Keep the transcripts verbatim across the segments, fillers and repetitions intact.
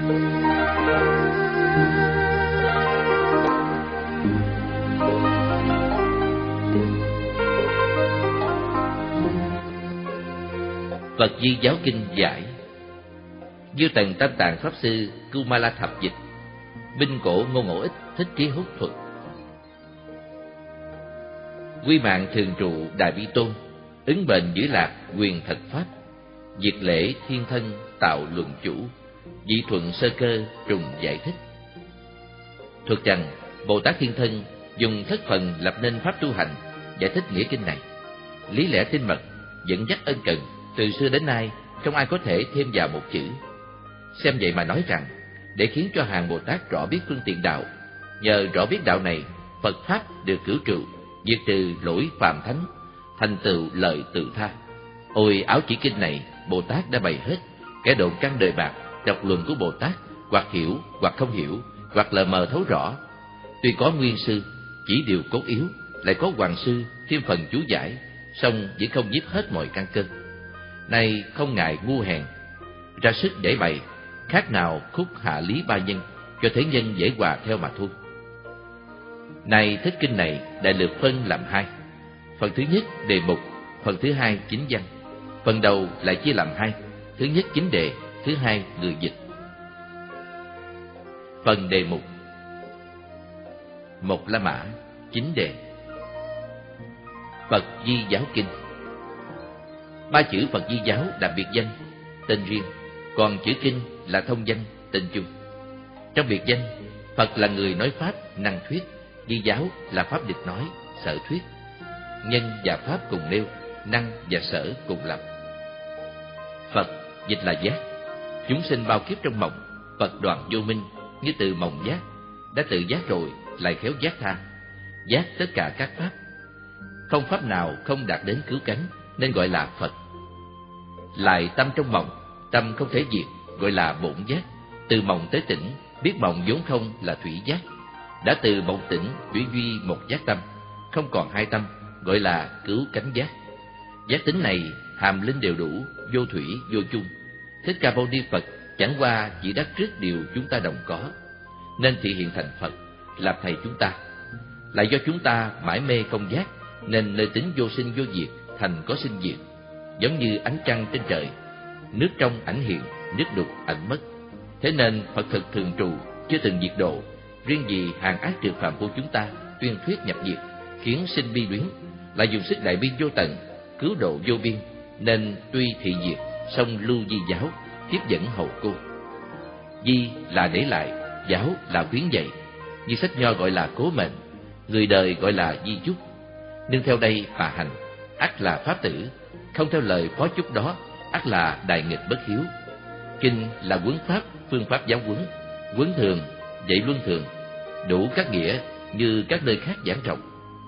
Phật Di Giáo Kinh giải. Dư Tần Tam Tạng Pháp Sư Kumala Thập dịch. Binh cổ Ngô Ngộ Ích Thích Trí Hốt thuật. Quy mạng thường trụ Đại Bi Tôn, ứng bền giữ lạc quyền thật pháp. Diệt lễ thiên thân tạo luận chủ, dị thuận sơ cơ trùng giải thích. Thuật rằng Bồ Tát Thiên Thân dùng thất phần lập nên pháp tu hành, giải thích nghĩa kinh này. Lý lẽ tinh mật, dẫn dắt ân cần, từ xưa đến nay không ai có thể thêm vào một chữ. Xem vậy mà nói rằng, để khiến cho hàng Bồ Tát rõ biết phương tiện đạo, nhờ rõ biết đạo này, Phật pháp được cửu trụ, diệt trừ lỗi phạm thánh, thành tựu lợi tự tha. Ôi áo chỉ kinh này, Bồ Tát đã bày hết, kẻ độn căn đời bạc, đọc luận của Bồ Tát, hoặc hiểu, hoặc không hiểu, hoặc lờ mờ thấu rõ. Tuy có nguyên sư, chỉ điều cốt yếu, lại có hoàng sư, thêm phần chú giải, song vẫn không nhiếp hết mọi căn cơ. Nay không ngại ngu hèn, ra sức để bày, khác nào khúc hạ lý ba nhân, cho thế nhân dễ hòa theo mà thôi. Nay thích kinh này đại lược phân làm hai. Phần thứ nhất đề mục, phần thứ hai chính văn. Phần đầu lại chia làm hai, thứ nhất chính đề, thứ hai người dịch. Phần đề mục. Một La Mã, chính đề. Phật Di Giáo Kinh. Ba chữ Phật Di Giáo là biệt danh, tên riêng, còn chữ kinh là thông danh, tên chung. Trong biệt danh, Phật là người nói pháp, năng thuyết; Di Giáo là pháp địch nói, sở thuyết. Nhân và pháp cùng nêu, năng và sở cùng lập. Phật dịch là giác. Chúng sinh bao kiếp trong mộng, Phật đoạn vô minh, như từ mộng giác, đã tự giác rồi lại khéo giác tha, giác tất cả các pháp. Không pháp nào không đạt đến cứu cánh, nên gọi là Phật. Lại tâm trong mộng, tâm không thể diệt, gọi là bổn giác. Từ mộng tới tỉnh, biết mộng vốn không là thủy giác. Đã từ mộng tỉnh chuyển duy một giác tâm, không còn hai tâm, gọi là cứu cánh giác. Giác tính này hàm linh đều đủ, vô thủy vô chung. Thích Ca Mâu Ni Phật chẳng qua chỉ đắc trước điều chúng ta đồng có, nên thị hiện thành Phật, làm thầy chúng ta. Lại do chúng ta mãi mê không giác, nên nơi tính vô sinh vô diệt thành có sinh diệt. Giống như ánh trăng trên trời, nước trong ảnh hiện, nước đục ảnh mất. Thế nên Phật thực thường trụ, chưa từng diệt độ. Riêng vì hàng ác trượt phạm của chúng ta tuyên thuyết nhập diệt, khiến sinh bi luyến, lại dùng sức đại bi vô tận, cứu độ vô biên, nên tuy thị diệt, song lưu di giáo, tiếp dẫn hầu cô. Di là để lại, giáo là khuyến dạy. Như sách Nho gọi là cố mệnh, người đời gọi là di chúc. Nương theo đây mà hành, ắt là pháp tử; không theo lời phó chúc đó, ắt là đại nghịch bất hiếu. Kinh là huấn pháp, phương pháp giáo huấn, huấn thường, dạy luân thường, đủ các nghĩa như các nơi khác giảng rộng.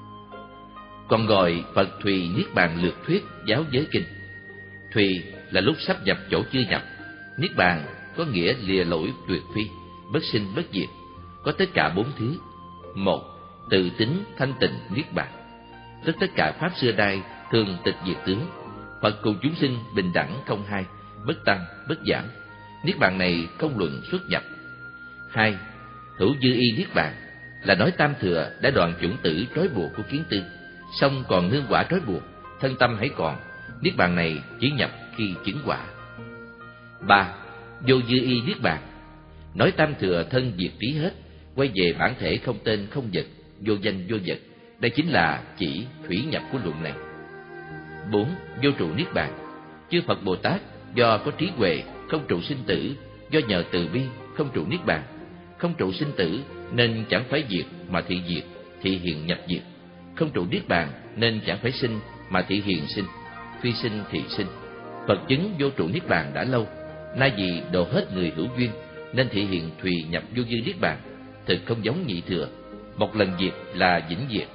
Còn gọi Phật Thùy Niết Bàn lược thuyết giáo giới kinh. Thùy là lúc sắp nhập chỗ chưa nhập. Niết Bàn có nghĩa lìa lỗi tuyệt phi, bất sinh bất diệt, có tất cả bốn thứ. Một, tự tính thanh tịnh Niết Bàn, tức tất cả pháp xưa nay thường tịch diệt tướng. Phật cùng chúng sinh bình đẳng không hai, bất tăng bất giảm. Niết Bàn này không luận xuất nhập. Hai, hữu dư y Niết Bàn, là nói tam thừa đã đoạn chủng tử trói buộc của kiến tư, song còn nương quả trói buộc, thân tâm hãy còn. Niết Bàn này chỉ nhập khi chứng quả. Ba, vô dư y Niết Bàn, nói tam thừa thân diệt trí hết, quay về bản thể không tên không vật, vô danh vô vật. Đây chính là chỉ thủy nhập của luận này. Bốn, vô trụ Niết Bàn, chư Phật Bồ Tát do có trí huệ không trụ sinh tử, do nhờ từ bi không trụ Niết Bàn. Không trụ sinh tử nên chẳng phải diệt mà thị diệt, thị hiện nhập diệt. Không trụ Niết Bàn nên chẳng phải sinh mà thị hiện sinh, phi sinh thị sinh. Phật chứng vô trụ Niết Bàn đã lâu, nay vì độ hết người hữu duyên nên thị hiện thùy nhập vô dư Niết Bàn, thực không giống nhị thừa, một lần diệt là vĩnh diệt.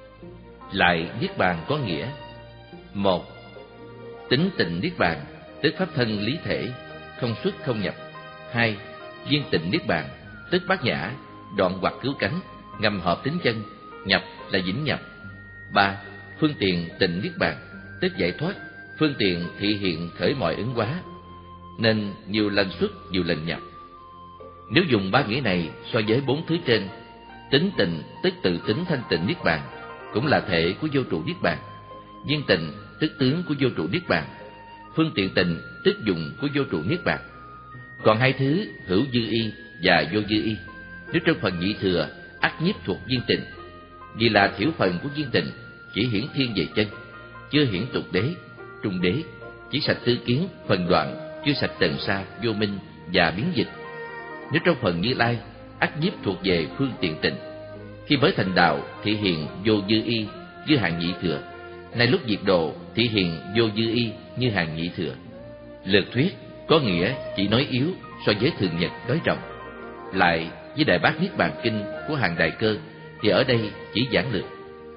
Lại Niết Bàn có nghĩa: một, tính tịnh Niết Bàn, tức pháp thân lý thể, không xuất không nhập. Hai, viên tịnh Niết Bàn, tức bát nhã, đoạn hoặc cứu cánh, ngầm hợp tính chân, nhập là vĩnh nhập. Ba, phương tiện tịnh Niết Bàn, tức giải thoát, phương tiện thị hiện khởi mọi ứng hóa, nên nhiều lần xuất nhiều lần nhập. Nếu dùng ba nghĩa này so với bốn thứ trên, tính tịnh tức tự tính thanh tịnh niết bàn, cũng là thể của vô trụ niết bàn. Viên tịnh tức tướng của vô trụ niết bàn. Phương tiện tịnh tức dụng của vô trụ niết bàn. Còn hai thứ hữu dư y và vô dư y, nếu trong phần nhị thừa ắt nhiếp thuộc viên tịnh, vì là thiểu phần của viên tịnh, chỉ hiển thiên về chân, chưa hiển tục đế, trung đế, chỉ sạch tư kiến, phần đoạn, chưa sạch trần sa, vô minh và biến dịch. Nếu trong phần Như Lai ắt nhiếp thuộc về phương tiện tịnh, khi mới thành đạo thị hiện vô dư y như hàng nhị thừa, nay lúc diệt độ thị hiện vô dư y như hàng nhị thừa. Lược thuyết có nghĩa chỉ nói yếu so với thường nhật nói rộng. Lại với Đại Bát Niết Bàn Kinh của hàng Đại Cơ thì ở đây chỉ giảng lược.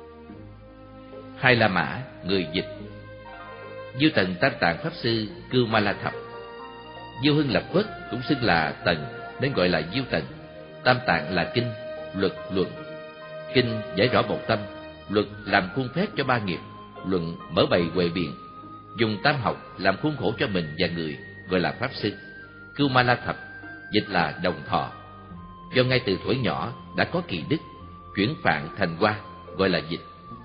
Hai La Mã người dịch. Diêu Tần Tam Tạng Pháp Sư Cưu Ma La Thập. Diêu Hưng Lập Quốc cũng xưng là Tần nên gọi là Diêu Tần. Tam Tạng là kinh, luật luận. Kinh giải rõ một tâm, luật làm khuôn phép cho ba nghiệp, luận mở bày huệ biện, dùng tam học làm khuôn khổ cho mình và người, gọi là Pháp Sư. Cưu Ma La Thập dịch là đồng thọ. Do ngay từ tuổi nhỏ đã có kỳ đức, chuyển phạn thành hoa, gọi là dịch.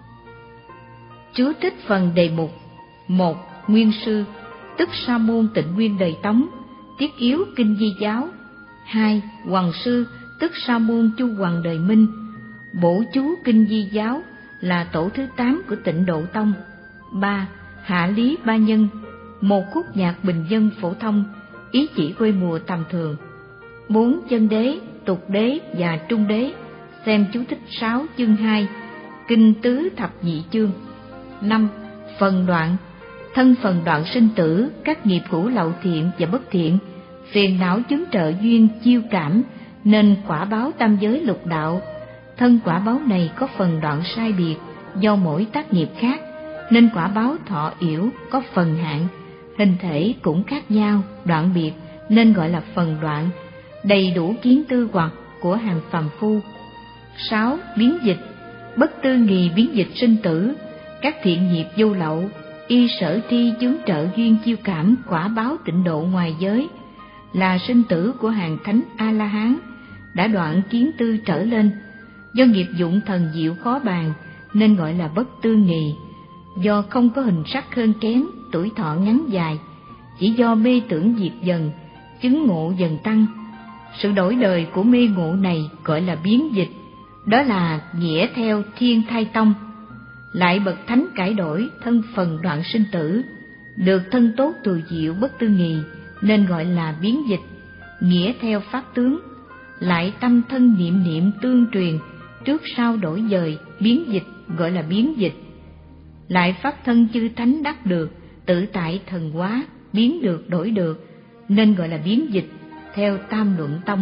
Chú thích phần đề mục. Một. Nguyên sư, tức Sa môn Tịnh Nguyên đời Tống, tiết yếu kinh Di giáo. Hai. Hoàng sư, tức Sa môn Chu Hoàng đời Minh, bổ chú kinh Di giáo, là tổ thứ tám của Tịnh Độ Tông. Ba. Hạ lý ba nhân, một khúc nhạc bình dân phổ thông, ý chỉ quê mùa tầm thường. Bốn. Chân đế, tục đế và trung đế, xem chú thích sáu chương hai, kinh tứ thập nhị chương. Năm. Phần đoạn, thân phần đoạn sinh tử, các nghiệp cũ lậu thiện và bất thiện, phiền não chứng trợ duyên chiêu cảm, nên quả báo tam giới lục đạo. Thân quả báo này có phần đoạn sai biệt, do mỗi tác nghiệp khác, nên quả báo thọ yểu có phần hạn. Hình thể cũng khác nhau, đoạn biệt, nên gọi là phần đoạn, đầy đủ kiến tư hoặc của hàng phàm phu. Sáu. Biến dịch, bất tư nghì biến dịch sinh tử, các thiện nghiệp vô lậu, y sở tri chướng trợ duyên chiêu cảm quả báo tịnh độ ngoài giới, là sinh tử của hàng thánh A-la-hán, đã đoạn kiến tư trở lên. Do nghiệp dụng thần diệu khó bàn, nên gọi là bất tư nghì. Do không có hình sắc hơn kém, tuổi thọ ngắn dài, chỉ do mê tưởng diệt dần, chứng ngộ dần tăng. Sự đổi đời của mê ngộ này gọi là biến dịch, đó là nghĩa theo thiên thai tông. Lại bậc thánh cải đổi thân phần đoạn sinh tử, được thân tốt từ diệu bất tư nghì, nên gọi là biến dịch, nghĩa theo pháp tướng. Lại tâm thân niệm niệm tương truyền, trước sau đổi dời, biến dịch, gọi là biến dịch. Lại pháp thân chư thánh đắc được, tự tại thần hóa, biến được đổi được, nên gọi là biến dịch, theo Tam Luận Tông.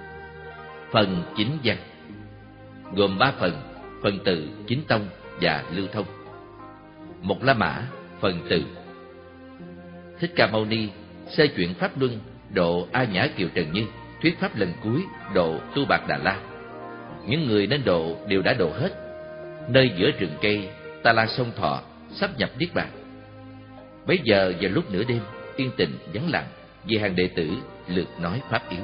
Phần chính văn gồm ba phần: phần tự, chính tông và lưu thông. Một La Mã, phần tự. Thích Ca Mâu Ni sơ chuyển pháp luân, độ A Nhã Kiều Trần Như, thuyết pháp lần cuối, độ Tu Bạc Đà La. Những người nên độ đều đã độ hết. Nơi giữa rừng cây Ta La Sông Thọ sắp nhập niết bàn. Bấy giờ vào lúc nửa đêm, yên tĩnh vắng lặng, vì hàng đệ tử lượt nói pháp yếu.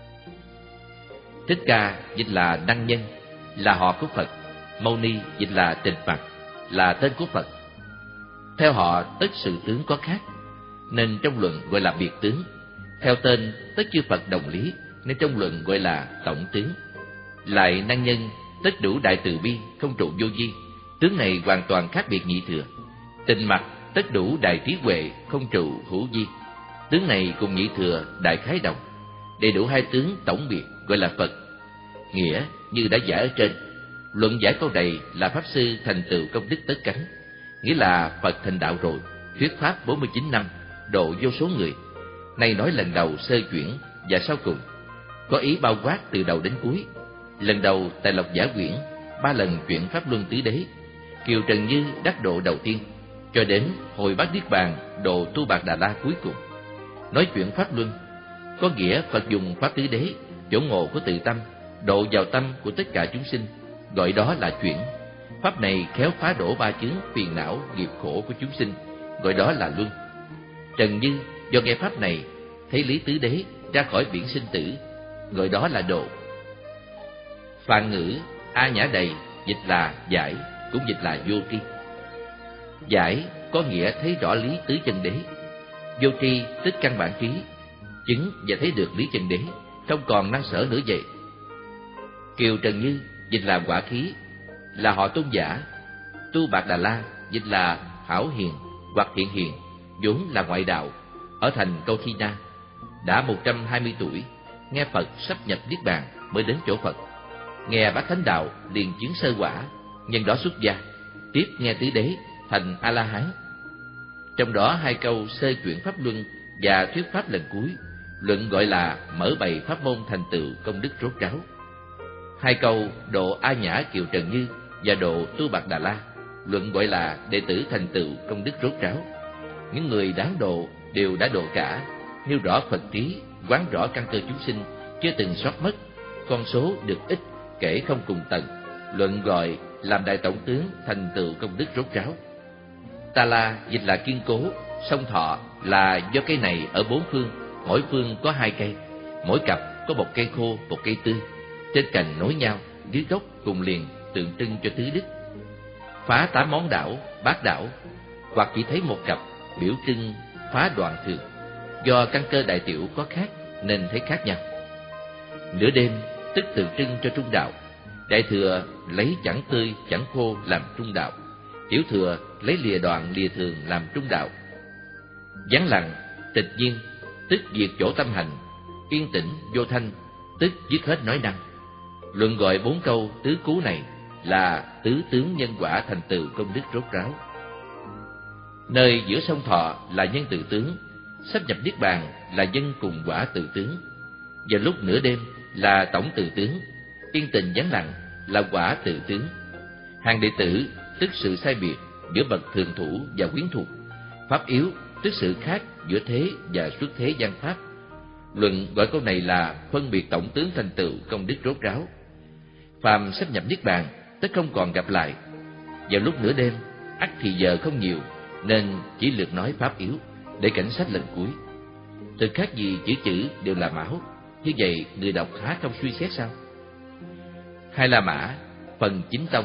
Thích Ca dịch là năng nhân, là họ của Phật. Mâu Ni dịch là tịch mặt, là tên của Phật. Theo họ tất sự tướng có khác, nên trong luận gọi là biệt tướng. Theo tên tất chư Phật đồng lý, nên trong luận gọi là tổng tướng. Lại năng nhân tất đủ đại từ bi, không trụ vô vi, tướng này hoàn toàn khác biệt nhị thừa. Tịnh mặt tất đủ đại trí huệ, không trụ hữu vi, tướng này cùng nhị thừa đại khái đồng, đầy đủ hai tướng tổng biệt, gọi là Phật. Nghĩa như đã giải ở trên. Luận giải câu này là Pháp Sư thành tựu công đức tất cánh, nghĩa là Phật thành đạo rồi, thuyết pháp bốn mươi chín năm, độ vô số người. Nay nói lần đầu sơ chuyển và sau cùng, có ý bao quát từ đầu đến cuối. Lần đầu tại Lộc Giả Quyển, ba lần chuyển pháp luân tứ đế, Kiều Trần Như đắc độ đầu tiên, cho đến hồi Bát Niết Bàn độ Tu Bạc Đà La cuối cùng. Nói chuyện pháp luân có nghĩa Phật dùng pháp tứ đế, chỗ ngộ của tự tâm, độ vào tâm của tất cả chúng sinh, gọi đó là chuyển. Pháp này khéo phá đổ ba chướng phiền não nghiệp khổ của chúng sinh, gọi đó là luân. Trần Như do nghe pháp này, thấy lý tứ đế ra khỏi biển sinh tử, gọi đó là độ. Phạn ngữ A Nhã Đầy dịch là giải, cũng dịch là vô tri. Giải có nghĩa thấy rõ lý tứ chân đế. Vô tri tức căn bản trí, chứng và thấy được lý chân đế, không còn năng sở nữa vậy. Kiều Trần Như dịch là quả khí, là họ tôn giả. Tu Bạc Đà La dịch là hảo hiền hoặc thiện hiền, vốn là ngoại đạo, ở thành Câu Thi Na. Đã một trăm hai mươi tuổi, nghe Phật sắp nhập niết bàn mới đến chỗ Phật. Nghe bát thánh đạo liền chứng sơ quả, nhân đó xuất gia, tiếp nghe tứ đế thành A La Hán. Trong đó hai câu sơ chuyển pháp luân và thuyết pháp lần cuối, luận gọi là mở bày pháp môn thành tựu công đức rốt ráo. Hai câu độ A Nhã Kiều Trần Như và độ Tu Bạc Đà La, luận gọi là đệ tử thành tựu công đức rốt ráo. Những người đáng độ đều đã độ cả, nêu rõ Phật trí, quán rõ căn cơ chúng sinh, chưa từng sót mất, con số được ít, kể không cùng tận, luận gọi làm đại tổng tướng thành tựu công đức rốt ráo. Ta La dịch là kiên cố, song thọ là do cây này ở bốn phương, mỗi phương có hai cây, mỗi cặp có một cây khô, một cây tươi, trên cành nối nhau, dưới gốc cùng liền, tượng trưng cho tứ đức. Phá tám món đảo, bát đảo, hoặc chỉ thấy một cặp, biểu trưng phá đoạn thường. Do căn cơ đại tiểu có khác nên thấy khác nhau. Nửa đêm tức tượng trưng cho trung đạo. Đại thừa lấy chẳng tươi chẳng khô làm trung đạo, tiểu thừa lấy lìa đoạn lìa thường làm trung đạo. Vắng lặng tịch nhiên tức diệt chỗ tâm hành, yên tĩnh vô thanh tức dứt hết nói năng. Luận gọi bốn câu tứ cú này là tứ tướng nhân quả thành tựu công đức rốt ráo. Nơi giữa sông Thọ là nhân tự tướng, sắp nhập niết bàn là nhân cùng quả tự tướng. Vào lúc nửa đêm là tổng tự tướng, yên tình vắng lặng là quả tự tướng. Hàng đệ tử tức sự sai biệt giữa bậc thường thủ và quyến thuộc. Pháp yếu tức sự khác giữa thế và xuất thế gian pháp. Luận gọi câu này là phân biệt tổng tướng thành tựu công đức rốt ráo. Phàm sắp nhập niết bàn tất không còn gặp lại. Vào lúc nửa đêm ắt thì giờ không nhiều, nên chỉ lược nói pháp yếu để cảnh sách lần cuối. Từ khác gì chữ chữ đều là mão, như vậy người đọc há không suy xét sao? Hai La Mã phần chính tông.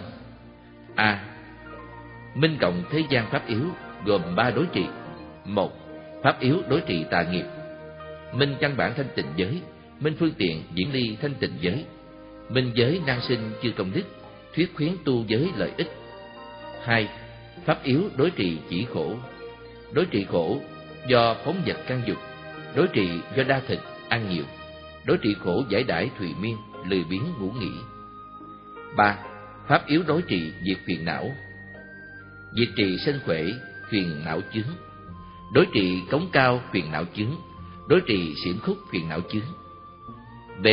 A. Minh cộng thế gian pháp yếu gồm ba đối trị. Một. Pháp yếu đối trị tà nghiệp. Minh căn bản thanh tịnh giới, minh phương tiện diễn ly thanh tịnh giới. Minh giới năng sinh chư công đức, thuyết khuyến tu giới lợi ích. Hai. Pháp yếu đối trị chỉ khổ. Đối trị khổ do phóng vật căn dục, đối trị do đa thực ăn nhiều, đối trị khổ giải đãi thùy miên, lười biếng ngủ nghỉ. Ba. Pháp yếu đối trị diệt phiền não. Diệt trị sân khỏe phiền não chướng, đối trị cống cao phiền não chướng, đối trị xiển khúc phiền não chướng. B.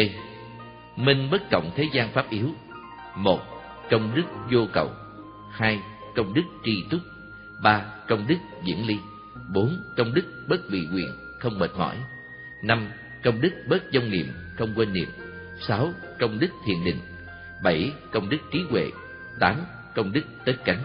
Minh bất cộng thế gian pháp yếu. Một. Công đức vô cầu. Hai. Công đức tri túc. Ba. Công đức diễn ly. Bốn. Công đức bất vì quyền, không mệt mỏi. Năm. Công đức bất vong niệm, không quên niệm. Sáu. Công đức thiền định. Bảy. Công đức trí huệ. Tám. Công đức tất cánh.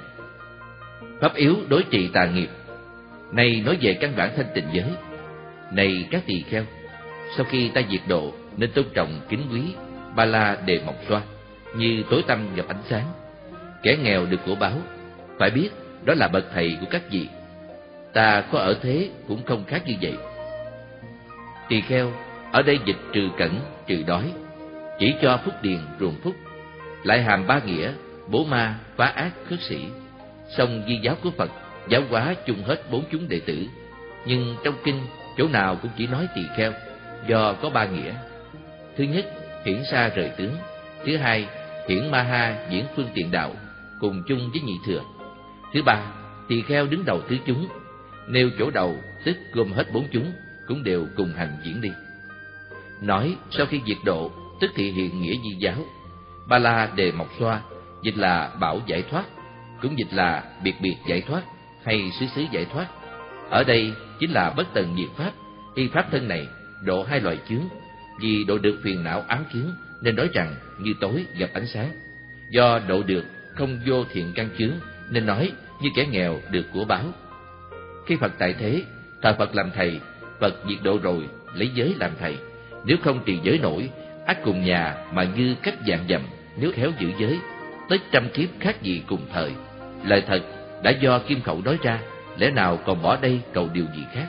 Pháp yếu đối trị tà nghiệp. Này nói về căn bản thanh tịnh giới. Này các tỳ kheo, sau khi ta diệt độ nên tôn trọng kính quý Ba La Đề Mộc Xoa, như tối tăm gặp ánh sáng. Kẻ nghèo được của báo, phải biết đó là bậc thầy của các vị. Ta có ở thế cũng không khác như vậy. Tỳ kheo ở đây dịch trừ cẩn, trừ đói, chỉ cho phúc điền ruồng phúc, lại hàm ba nghĩa: bố ma, phá ác, khất sĩ. Song di giáo của Phật giáo hóa chung hết bốn chúng đệ tử, nhưng trong kinh chỗ nào cũng chỉ nói tỳ kheo, do có ba nghĩa. Thứ nhất, hiển sa rời tướng. Thứ hai, hiển ma ha diễn phương tiện đạo, cùng chung với nhị thừa. Thứ ba, tỳ kheo đứng đầu tứ chúng, nêu chỗ đầu tức gồm hết bốn chúng, cũng đều cùng hành diễn đi. Nói sau khi diệt độ tức thị hiện nghĩa di giáo. Ba La Đề Mộc Xoa dịch là bảo giải thoát, cũng dịch là biệt biệt giải thoát hay xứ xứ giải thoát. Ở đây chính là bất tận diệt pháp. Y pháp thân này độ hai loại chướng, vì độ được phiền não ám chướng nên nói rằng như tối gặp ánh sáng. Do độ được không vô thiện căn chướng nên nói như kẻ nghèo được của báo. Khi Phật tại thế, thờ Phật làm thầy, Phật diệt độ rồi lấy giới làm thầy. Nếu không trì giới nổi, ắt cùng nhà mà như cách vạn dặm, nếu khéo giữ giới, tới trăm kiếp khác gì cùng thời. Lời thật đã do kim khẩu nói ra, lẽ nào còn bỏ đây cầu điều gì khác.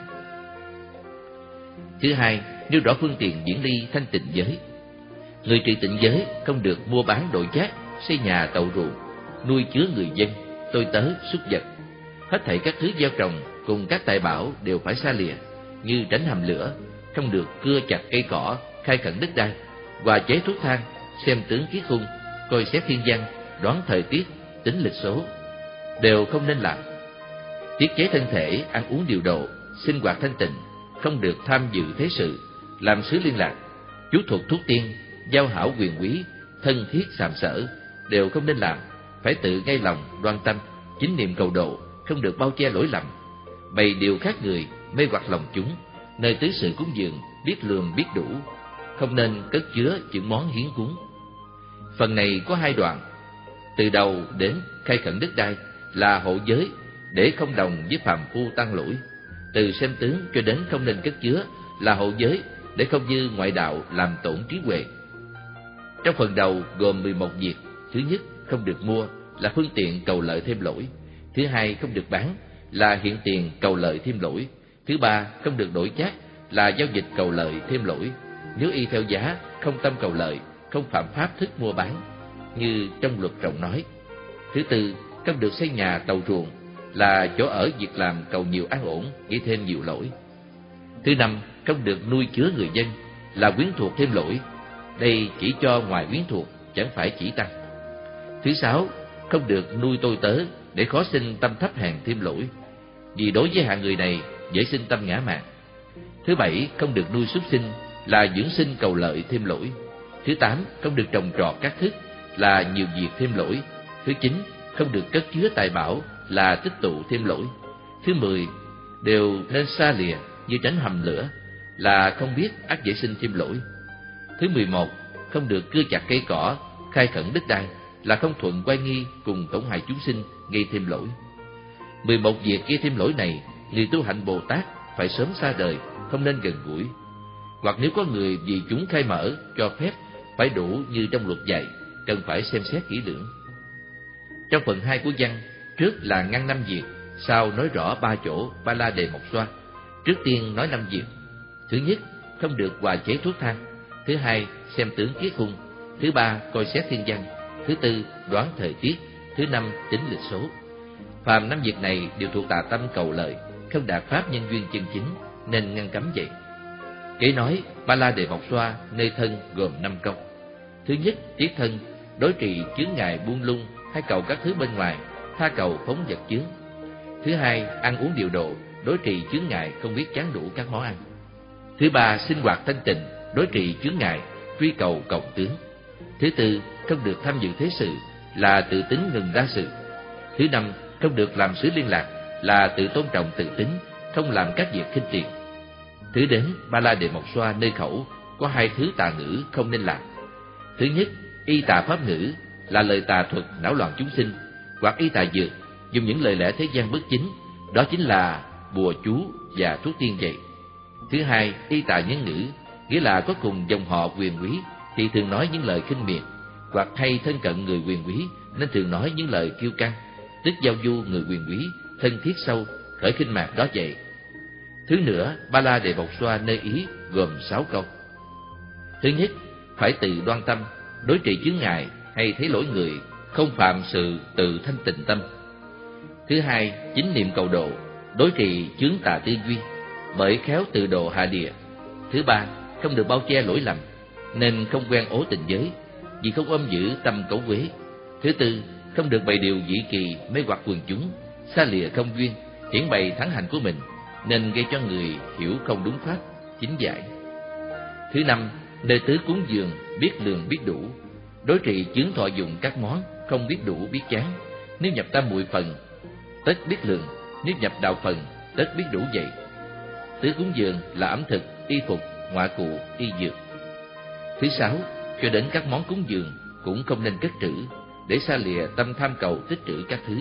Thứ hai, nêu rõ phương tiện diễn ly thanh tịnh giới. Người trì tịnh giới không được mua bán đổi chác, xây nhà tậu ruộng, nuôi chứa người dân, tôi tớ, súc vật. Hết thảy các thứ gieo trồng cùng các tài bảo đều phải xa lìa, như tránh hầm lửa, không được cưa chặt cây cỏ, khai khẩn đất đai, hòa chế thuốc thang, xem tướng kiết khung, coi xét thiên văn, đoán thời tiết, tính lịch số, đều không nên làm. Tiết chế thân thể, ăn uống điều độ, sinh hoạt thanh tịnh, không được tham dự thế sự, làm sứ liên lạc, chú thuật thuốc tiên, giao hảo quyền quý, thân thiết sàm sở, đều không nên làm. Phải tự ngay lòng đoan tâm, chính niệm cầu độ, không được bao che lỗi lầm, bày điều khác người, mê hoặc lòng chúng. Nơi tứ sự cúng dường, biết lường biết đủ, không nên cất chứa những món hiến cúng. Phần này có hai đoạn. Từ đầu đến khai khẩn đất đai là hộ giới, để không đồng với phàm phu tăng lỗi. Từ xem tướng cho đến không nên cất chứa là hộ giới, để không như ngoại đạo làm tổn trí huệ. Trong phần đầu gồm mười một việc. Thứ nhất, không được mua, là phương tiện cầu lợi thêm lỗi. Thứ hai, không được bán, là hiện tiền cầu lợi thêm lỗi. Thứ ba, không được đổi chác, là giao dịch cầu lợi thêm lỗi. Nếu y theo giá, không tâm cầu lợi, không phạm pháp thức mua bán, như trong luật rộng nói. Thứ tư, không được xây nhà tậu ruộng, là chỗ ở việc làm cầu nhiều an ổn, gây thêm nhiều lỗi. Thứ năm, không được nuôi chứa người dân, là quyến thuộc thêm lỗi. Đây chỉ cho ngoài quyến thuộc, chẳng phải chỉ tăng. Thứ sáu, không được nuôi tôi tớ, để khó sinh tâm thấp hèn thêm lỗi, vì đối với hạng người này dễ sinh tâm ngã mạn. Thứ bảy, không được nuôi súc sinh, là dưỡng sinh cầu lợi thêm lỗi. Thứ tám, không được trồng trọt các thức, là nhiều việc thêm lỗi. Thứ chín, không được cất chứa tài bảo, là tích tụ thêm lỗi. Thứ mười, đều nên xa lìa, như tránh hầm lửa, là không biết ắt dễ sinh thêm lỗi. Thứ mười một, không được cưa chặt cây cỏ, khai khẩn đất đai, là không thuận quay nghi cùng tổn hại chúng sinh, gây thêm lỗi. Mười một việc gây thêm lỗi này, người tu hạnh Bồ Tát phải sớm xa đời, không nên gần gũi. Hoặc nếu có người vì chúng khai mở, cho phép, phải đủ như trong luật dạy, cần phải xem xét kỹ lưỡng. Trong phần hai của văn, trước là ngăn năm việc, sau nói rõ ba chỗ Ba La Đề Mộc Xoa. Trước tiên nói năm việc. Thứ nhất, không được hòa chế thuốc thang. Thứ hai, xem tướng kiết khung. Thứ ba, coi xét thiên văn. Thứ tư, đoán thời tiết. Thứ năm, tính lịch số. Phàm năm việc này đều thuộc tà tâm cầu lợi, không đạt pháp nhân duyên chân chính, nên ngăn cấm vậy. Kể nói Ba La Đề Mộc Xoa nơi thân gồm năm câu. Thứ nhất, tiết thân, đối trị chướng ngại buông lung, hay cầu các thứ bên ngoài, tha cầu phóng vật chướng. Thứ hai, ăn uống điều độ, đối trị chướng ngại không biết chán đủ các món ăn. Thứ ba, sinh hoạt thanh tịnh, đối trị chướng ngại truy cầu cộng tướng. Thứ tư, không được tham dự thế sự, là tự tính ngừng ra sự. Thứ năm, không được làm sứ liên lạc, là tự tôn trọng tự tính, không làm các việc khinh tiền. Thứ đến Ba La Đề Mộc Xoa nơi khẩu có hai thứ tà ngữ không nên làm. Thứ nhất, y tà pháp ngữ, là lời tà thuật não loạn chúng sinh, hoặc y tà dược, dùng những lời lẽ thế gian bất chính, đó chính là bùa chú và thuốc tiên vậy. Thứ hai, y tà nhân ngữ, nghĩa là có cùng dòng họ quyền quý thì thường nói những lời khinh miệt, hoặc hay thân cận người quyền quý nên thường nói những lời kiêu căng, tức giao du người quyền quý, thân thiết sâu, khởi khinh mạc đó vậy. Thứ nữa, Ba La Đề Mộc Xoa nơi ý gồm sáu câu. Thứ nhất, phải tự đoan tâm, đối trị chướng ngại hay thấy lỗi người, không phạm sự tự thanh tịnh tâm. Thứ hai, chính niệm cầu độ, đối trị chướng tà tư duy, bởi khéo tự độ hạ địa. Thứ ba, không được bao che lỗi lầm, nên không quen ố tình giới, vì không ôm giữ tâm cấu quế. Thứ tư, không được bày điều dĩ kỳ mê hoặc quần chúng, xa lìa không duyên, hiển bày thắng hạnh của mình, nên gây cho người hiểu không đúng pháp, chính giải. Thứ năm, nơi tứ cúng dường biết lường biết đủ, đối trị chướng thọ dụng các món, không biết đủ biết chán. Nếu nhập tam muội phần, tất biết lường, nếu nhập đạo phần, tất biết đủ vậy. Tứ cúng dường là ẩm thực, y phục, ngoại cụ, y dược. Thứ sáu, cho đến các món cúng dường cũng không nên cất trữ, để xa lìa tâm tham cầu tích trữ các thứ.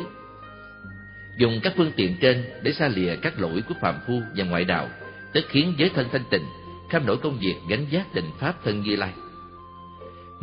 Dùng các phương tiện trên để xa lìa các lỗi của phàm phu và ngoại đạo, tất khiến giới thân thanh tịnh, kham nổi công việc gánh vác định pháp thân Như Lai.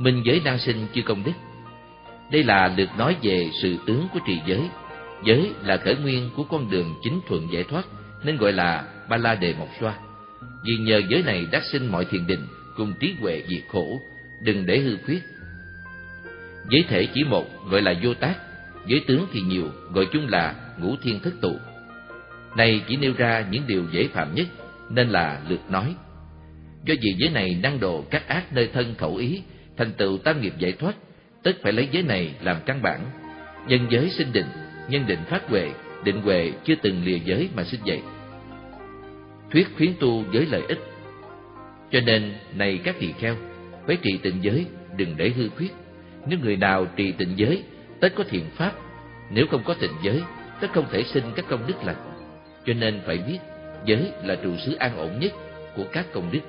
Minh giới năng sinh chư công đức. Đây là lượt nói về sự tướng của trì giới. Giới là khởi nguyên của con đường chính thuận giải thoát, nên gọi là Ba La Đề Mộc Xoa. Vì nhờ giới này đắc sinh mọi thiền định cùng trí huệ diệt khổ, đừng để hư khuyết. Giới thể chỉ một gọi là vô tác, giới tướng thì nhiều, gọi chung là ngũ thiên thất tụ. Này chỉ nêu ra những điều dễ phạm nhất, nên là lượt nói. Do vì giới này năng độ các ác nơi thân khẩu ý, thành tựu tam nghiệp giải thoát, tất phải lấy giới này làm căn bản. Nhân giới sinh định, nhân định phát huệ, định huệ chưa từng lìa giới mà sinh dậy. Thuyết khuyến tu giới lợi ích. Cho nên này các tỳ kheo, phải trì tịnh giới, đừng để hư khuyết. Nếu người nào trì tịnh giới, tất có thiện pháp. Nếu không có tịnh giới, tất không thể sinh các công đức lành. Cho nên phải biết, giới là trụ xứ an ổn nhất của các công đức.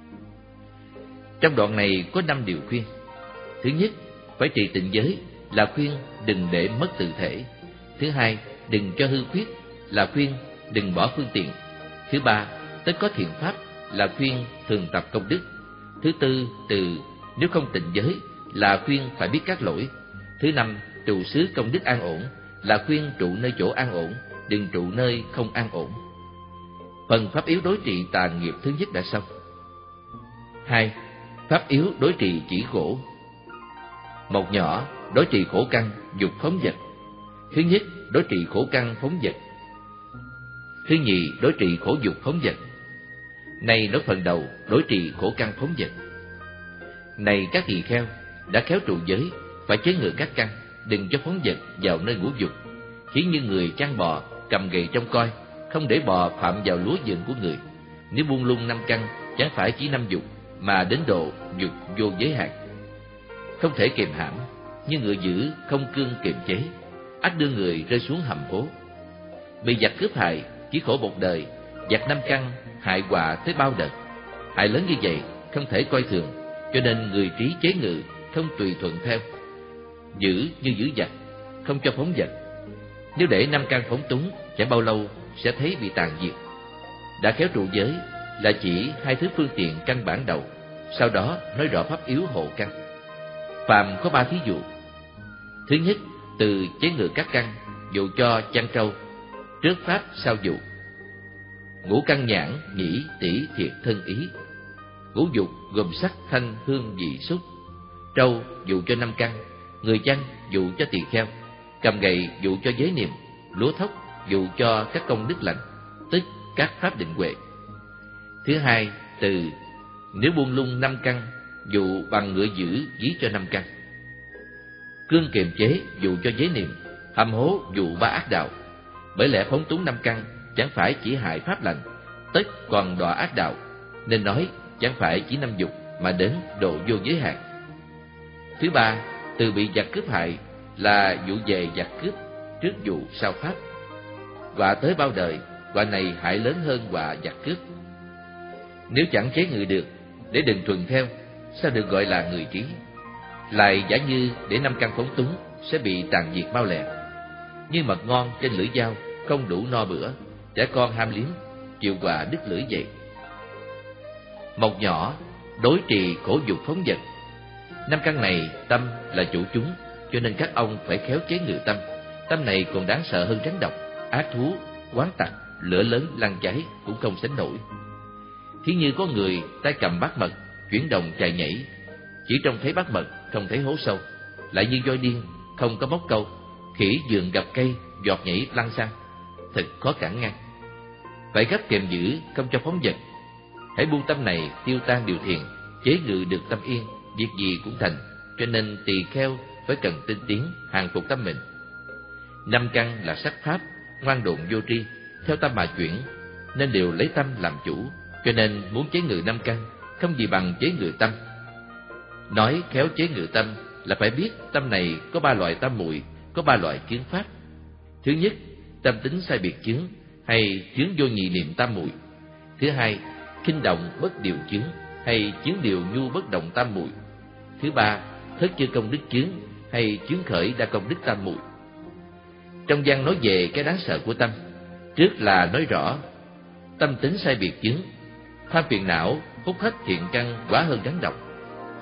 Trong đoạn này có năm điều khuyên. Thứ nhất, phải trì tịnh giới là khuyên đừng để mất tự thể. Thứ hai, đừng cho hư khuyết là khuyên đừng bỏ phương tiện. Thứ ba, tất có thiện pháp là khuyên thường tập công đức. Thứ tư, từ nếu không tịnh giới là khuyên phải biết các lỗi. Thứ năm, trụ xứ công đức an ổn là khuyên trụ nơi chỗ an ổn, đừng trụ nơi không an ổn. Phần pháp yếu đối trị tà nghiệp thứ nhất đã xong. Hai, pháp yếu đối trị chỉ khổ. Một nhỏ, đối trị khổ căn, dục phóng dật. Thứ nhất, đối trị khổ căn phóng dật. Thứ nhì, đối trị khổ dục phóng dật. Này nói phần đầu, đối trị khổ căn phóng dật. Này các tỳ kheo, đã khéo trụ giới, phải chế ngự các căn, đừng cho phóng dật vào nơi ngũ dục. Khiến như người chăn bò, cầm gậy trông coi, không để bò phạm vào lúa vườn của người. Nếu buông lung năm căn, chẳng phải chỉ năm dục, mà đến độ dục vô giới hạn. Không thể kiềm hãm, như ngựa dữ không cương kiềm chế, ắt đưa người rơi xuống hầm hố. Bị giặc cướp hại, chỉ khổ một đời, giặc năm căn, hại họa tới bao đợt. Hại lớn như vậy, không thể coi thường, cho nên người trí chế ngự, không tùy thuận theo. Giữ như giữ giặc, không cho phóng dật. Nếu để năm căn phóng túng, chẳng bao lâu sẽ thấy bị tàn diệt. Đã khéo trụ giới là chỉ hai thứ phương tiện căn bản đầu, sau đó nói rõ pháp yếu hộ căn. Phàm có ba thí dụ. Thứ nhất, từ chế ngự các căn, dụ cho chăn trâu, trước pháp sau dụ. Ngũ căn nhãn, nhĩ, tỷ, thiệt, thân, ý. Ngũ dục gồm sắc, thanh, hương, vị, xúc. Trâu dụ cho năm căn, người chăn dụ cho tỳ kheo, cầm gậy dụ cho giới niệm, lúa thóc dụ cho các công đức lành, tức các pháp định huệ. Thứ hai, từ nếu buông lung năm căn, dụ bằng ngựa dữ dí cho năm căn. Cương kiềm chế dụ cho giới niệm, hầm hố dụ ba ác đạo. Bởi lẽ phóng túng năm căn chẳng phải chỉ hại pháp lành, tất còn đọa ác đạo, nên nói chẳng phải chỉ năm dục mà đến độ vô giới hạn. Thứ ba, từ bị giặc cướp hại là dụ về giặc cướp, trước dụ sau pháp. Họa tới bao đời, họa này hại lớn hơn họa giặc cướp. Nếu chẳng chế ngự được, để đừng thuần theo, sao được gọi là người trí? Lại giả như để năm căn phóng túng, sẽ bị tàn diệt mau lẹ. Như mật ngon trên lưỡi dao, không đủ no bữa, trẻ con ham liếm, chịu họa đứt lưỡi vậy. Một nhỏ, đối trì khổ dục phóng dật. Năm căn này tâm là chủ chúng, cho nên các ông phải khéo chế ngự tâm. Tâm này còn đáng sợ hơn rắn độc, ác thú, oán tặc, lửa lớn lăn cháy cũng không sánh nổi. Thí như có người tay cầm bát mật, chuyển động chạy nhảy, chỉ trông thấy bát mật, không thấy hố sâu. Lại như voi điên, không có móc câu, khỉ giường gặp cây, giọt nhảy lăn xăng, thật khó cản ngăn. Phải gấp kềm giữ, không cho phóng dật. Hãy buông tâm này tiêu tan điều thiền, chế ngự được tâm yên, việc gì cũng thành. Cho nên tỳ kheo phải cần tinh tiến, hàng phục tâm mình. Năm căn là sắc pháp, ngoan độn vô tri, theo tâm mà chuyển, nên đều lấy tâm làm chủ. Cho nên muốn chế ngự năm căn, không gì bằng chế ngự tâm. Nói khéo chế ngự tâm là phải biết tâm này có ba loại tam muội, có ba loại chướng pháp. Thứ nhất, tâm tính sai biệt chướng, hay chướng vô nhị niệm tam muội. Thứ hai, khinh động bất điều chướng, hay chướng điều nhu bất động tam muội. Thứ ba, thất chư công đức chướng, hay chướng khởi đa công đức tam muội. Trong văn nói về cái đáng sợ của tâm. Trước là nói rõ tâm tính sai biệt chướng, tham phiền não hút hết thiện căn quá hơn rắn độc.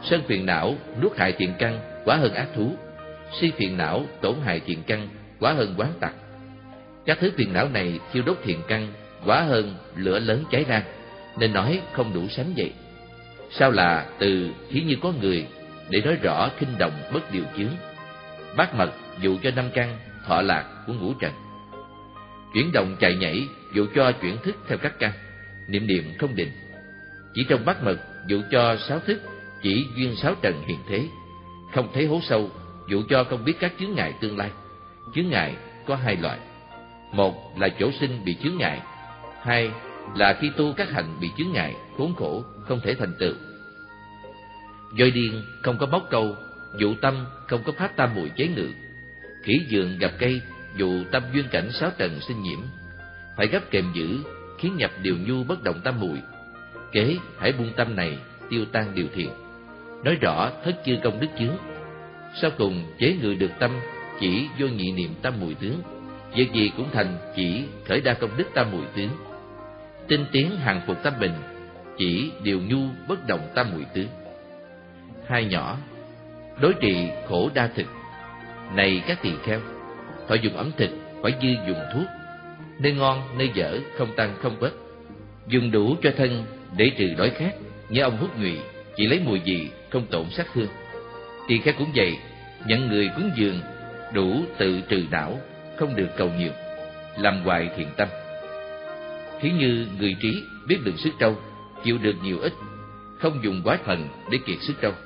Sân phiền não nuốt hại thiện căn quá hơn ác thú. Si phiền não tổn hại thiện căn quá hơn quán tặc. Các thứ phiền não này thiêu đốt thiện căn quá hơn lửa lớn cháy lan, nên nói không đủ sánh vậy. Sao là từ thí như có người để nói rõ khinh động bất điều chướng. Bát mật dụ cho năm căn thọ lạc của ngũ trần. Chuyển động chạy nhảy dụ cho chuyển thức theo các căn, niệm niệm không định. Chỉ trong bát mật dụ cho sáu thức chỉ duyên sáu trần hiện thế, không thấy hố sâu dụ cho không biết các chướng ngại tương lai. Chướng ngại có hai loại: một là chỗ sinh bị chướng ngại, hai là khi tu các hạnh bị chướng ngại, khốn khổ không thể thành tựu. Voi điên không có móc câu dụ tâm không có pháp tam muội chế ngự. Khỉ giường gặp cây dụ tâm duyên cảnh sáu trần sinh nhiễm. Phải gấp kềm giữ khiến nhập điều nhu bất động tam muội. Kế hãy buông tâm này tiêu tan điều thiện. Nói rõ thất chư công đức chướng. Sau cùng chế ngự được tâm chỉ vô nhị niệm tam muội tướng. Việc gì cũng thành chỉ khởi đa công đức tam muội tướng. Tinh tiến hàng phục tâm bình chỉ điều nhu bất động tam muội tướng. Hai nhỏ đối trị khổ đa thực. Này các tỳ kheo, phải dùng ẩm thực, phải dư dùng thuốc, nơi ngon nơi dở không tăng không bớt. Dùng đủ cho thân để trừ đói khát, như ông hút nhụy chỉ lấy mùi vị không tổn sắc hương. Tỳ kheo cũng vậy, nhận người cúng dường đủ tự trừ não, không được cầu nhiều, làm hoài thiện tâm. Thí như người trí biết lượng sức trâu, chịu được nhiều ít, không dùng quá phần để kiệt sức trâu.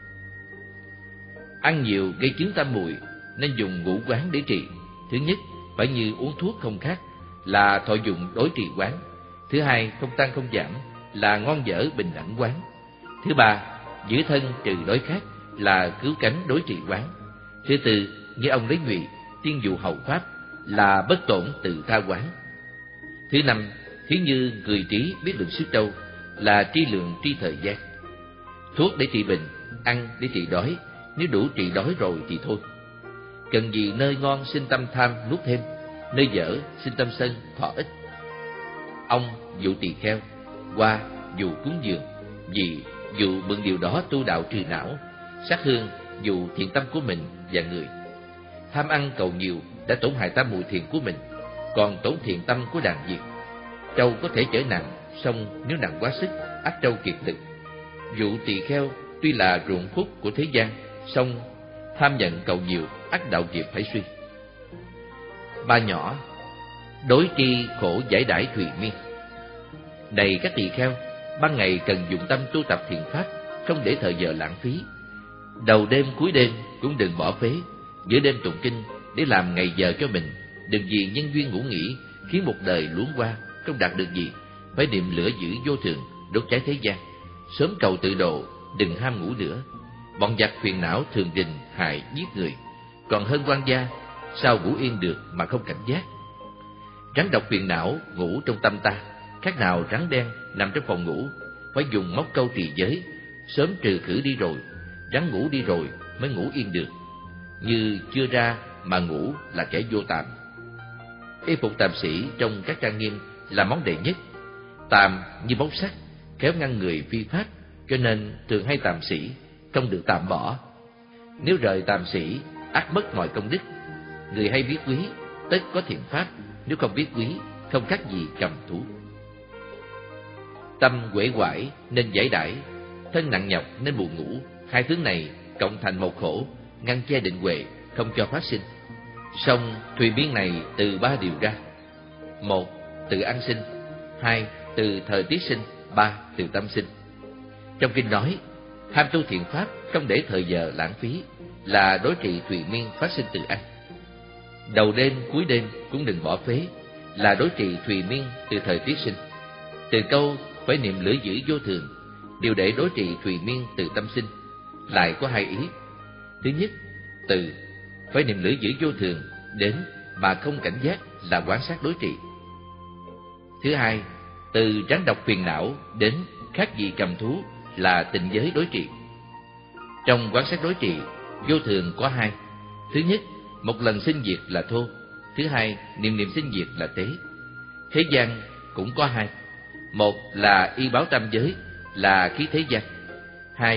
Ăn nhiều gây chứng tam muội nên dùng ngũ quán để trị. Thứ nhất, phải như uống thuốc không khác, là thọ dụng đối trị quán. Thứ hai, không tăng không giảm, là ngon dở bình đẳng quán. Thứ ba, giữ thân trừ đói khát, là cứu cánh đối trị quán. Thứ tư, như ông lấy ngụy tiên dụ hậu pháp, là bất tổn tự tha quán. Thứ năm, thí như người trí biết lượng sức trâu, là tri lượng tri thời gian. Thuốc để trị bệnh, ăn để trị đói, nếu đủ trị đói rồi thì thôi. Cần gì nơi ngon sinh tâm tham nuốt thêm, nơi dở sinh tâm sân thọ ít. Ông dụ tỳ kheo, hoa dụ cúng dường, vì dụ mượn điều đó tu đạo trừ não. Sát hương dụ thiện tâm của mình và người. Tham ăn cầu nhiều đã tổn hại tam muội thiện của mình, còn tổn thiện tâm của đàn diệt. Trâu có thể chở nặng, song nếu nặng quá sức, ắt trâu kiệt lực. Dụ tỳ kheo tuy là ruộng phúc của thế gian, song tham nhận cầu nhiều, ắt đạo nghiệp phải suy. Ba nhỏ đối tri khổ giải đãi thùy miên. Này các tỳ kheo, ban ngày cần dụng tâm tu tập thiện pháp, không để thời giờ lãng phí. Đầu đêm cuối đêm cũng đừng bỏ phế, giữa đêm tụng kinh để làm ngày giờ cho mình. Đừng vì nhân duyên ngủ nghỉ khiến một đời luống qua, không đạt được gì. Phải niệm lửa dữ vô thường, đốt cháy thế gian. Sớm cầu tự độ, đừng ham ngủ nữa. Bọn giặc phiền não thường đình hại giết người, còn hơn quan gia, sao ngủ yên được mà không cảnh giác. Rắn độc phiền não ngủ trong tâm ta, khác nào rắn đen nằm trong phòng ngủ. Phải dùng móc câu trì giới, sớm trừ khử đi rồi, rắn ngủ đi rồi mới ngủ yên được. Như chưa ra mà ngủ là kẻ vô tàm. Y phục tàm sĩ trong các trang nghiêm là món đệ nhất. Tàm như bóng sắt, khéo ngăn người phi pháp, cho nên thường hay tàm sĩ, không được tạm bỏ. Nếu rời tàm sĩ, ắt mất mọi công đức. Người hay biết quý, tất có thiện pháp. Nếu không biết quý, không khác gì cầm thú. Tâm uể oải nên giải đãi, thân nặng nhọc nên buồn ngủ. Hai thứ này cộng thành một khổ, ngăn che định huệ, không cho phát sinh. Song thùy miên này từ ba điều ra: một, từ ăn sinh; hai, từ thời tiết sinh; ba, từ tâm sinh. Trong kinh nói, ham tu thiện pháp không để thời giờ lãng phí, là đối trị thùy miên phát sinh từ ăn. Đầu đêm cuối đêm cũng đừng bỏ phế, là đối trị thùy miên từ thời tiết sinh. Từ câu phải niệm lửa dữ vô thường, điều để đối trị thùy miên từ tâm sinh, lại có hai ý. Thứ nhất, từ phải niệm lửa dữ vô thường đến mà không cảnh giác, là quán sát đối trị. Thứ hai, từ rắn độc phiền não đến khác gì cầm thú, là tịnh giới đối trị. Trong quán sát đối trị, vô thường có hai. Thứ nhất, một lần sinh diệt là thô. Thứ hai, niệm niệm sinh diệt là tế. Thế gian cũng có hai. Một là y báo tam giới, là khí thế gian. Hai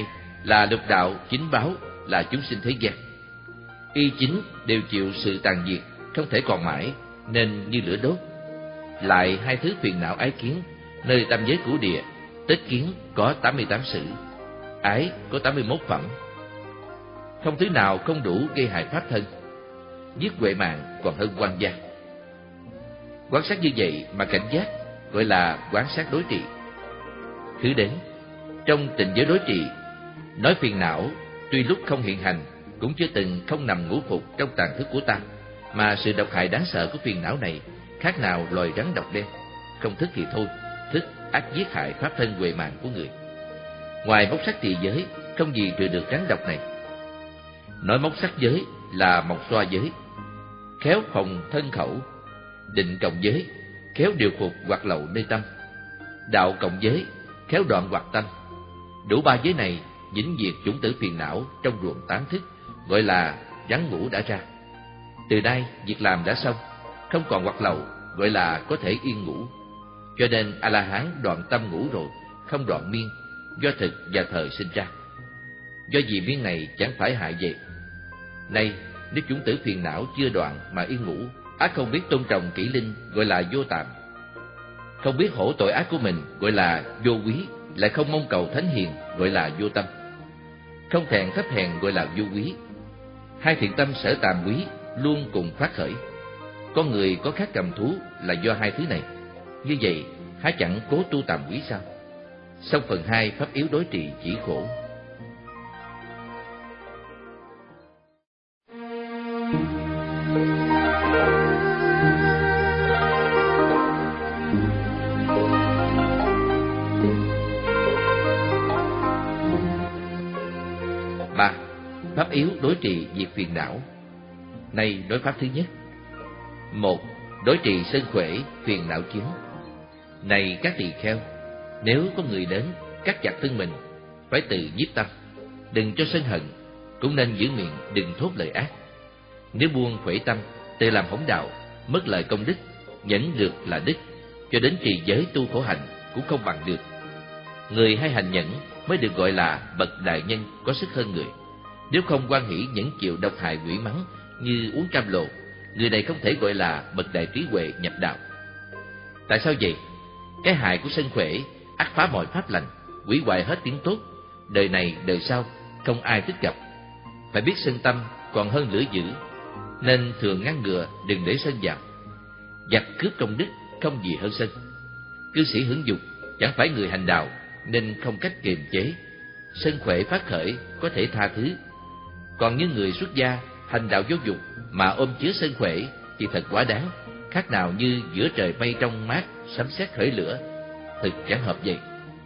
là lục đạo chính báo là chúng sinh thế gian. Y chính đều chịu sự tàn diệt, không thể còn mãi, nên như lửa đốt. Lại hai thứ phiền não ái kiến, nơi tam giới cửu địa, tích kiến có tám mươi tám sự, ái có tám mươi mốt phẩm. Không thứ nào không đủ gây hại pháp thân, giết huệ mạng còn hơn quan gia. Quán sát như vậy mà cảnh giác, gọi là quán sát đối trị. Thứ đến, trong tình giới đối trị, nói phiền não tuy lúc không hiện hành, cũng chưa từng không nằm ngũ phục trong tàn thức của ta, mà sự độc hại đáng sợ của phiền não này khác nào loài rắn độc đen. Không thức thì thôi, thức ác giết hại pháp thân huệ mạng của người. Ngoài móc sắt trì giới, không gì trừ được rắn độc này. Nói móc sắt giới là mộc xoa giới, khéo phòng thân khẩu. Định cộng giới, khéo điều phục hoặc lậu nơi tâm. Đạo cộng giới, khéo đoạn hoặc tâm. Đủ ba giới này vĩnh diệt chủng tử phiền não trong ruộng tám thức, gọi là rắn ngủ đã ra. Từ nay việc làm đã xong, không còn hoặc lậu, gọi là có thể yên ngủ. Cho nên A La Hán đoạn tâm ngủ rồi, không đoạn miên, do thực và thời sinh ra. Do vì miên này chẳng phải hại vậy. Nay nếu chủng tử phiền não chưa đoạn mà yên ngủ, ác không biết tôn trọng kỷ linh, gọi là vô tạm. Không biết hổ tội ác của mình, gọi là vô quý. Lại không mong cầu thánh hiền, gọi là vô tâm. Không thẹn thấp hèn, gọi là vô quý. Hai thiện tâm sở tàm quý luôn cùng phát khởi. Con người có khác cầm thú là do hai thứ này. Như vậy há chẳng cố tu tàm quý sao? Xong phần hai pháp yếu đối trị chỉ khổ. Ba. Pháp yếu đối trị diệt phiền não. Này đối pháp thứ nhất. Một. Đối trị sân khỏe phiền não kiến. Này các tỳ kheo, nếu có người đến cắt chặt thân mình, phải tự nhiếp tâm, đừng cho sân hận, cũng nên giữ miệng đừng thốt lời ác. Nếu buông khởi tâm, tự làm hỏng đạo, mất lời công đức, nhẫn được là đức, cho đến trì giới tu khổ hạnh cũng không bằng được. Người hay hành nhẫn mới được gọi là bậc đại nhân có sức hơn người. Nếu không hoan hỷ nhẫn chịu độc hại quỷ mắng như uống cam lồ, người này không thể gọi là bậc đại trí huệ nhập đạo. Tại sao vậy? Cái hại của sân khỏe ắt phá mọi pháp lành, hủy hoại hết tiếng tốt, đời này đời sau không ai thích gặp. Phải biết sân tâm còn hơn lửa dữ, nên thường ngăn ngừa đừng để sân vào. Giặc cướp công đức không gì hơn sân. Cư sĩ hưởng dục chẳng phải người hành đạo, nên không cách kiềm chế. Sân khỏe phát khởi có thể tha thứ. Còn những người xuất gia hành đạo vô dục mà ôm chứa sân khỏe thì thật quá đáng, khác nào như giữa trời mây trong mát sấm sét khởi lửa, thực chẳng hợp vậy.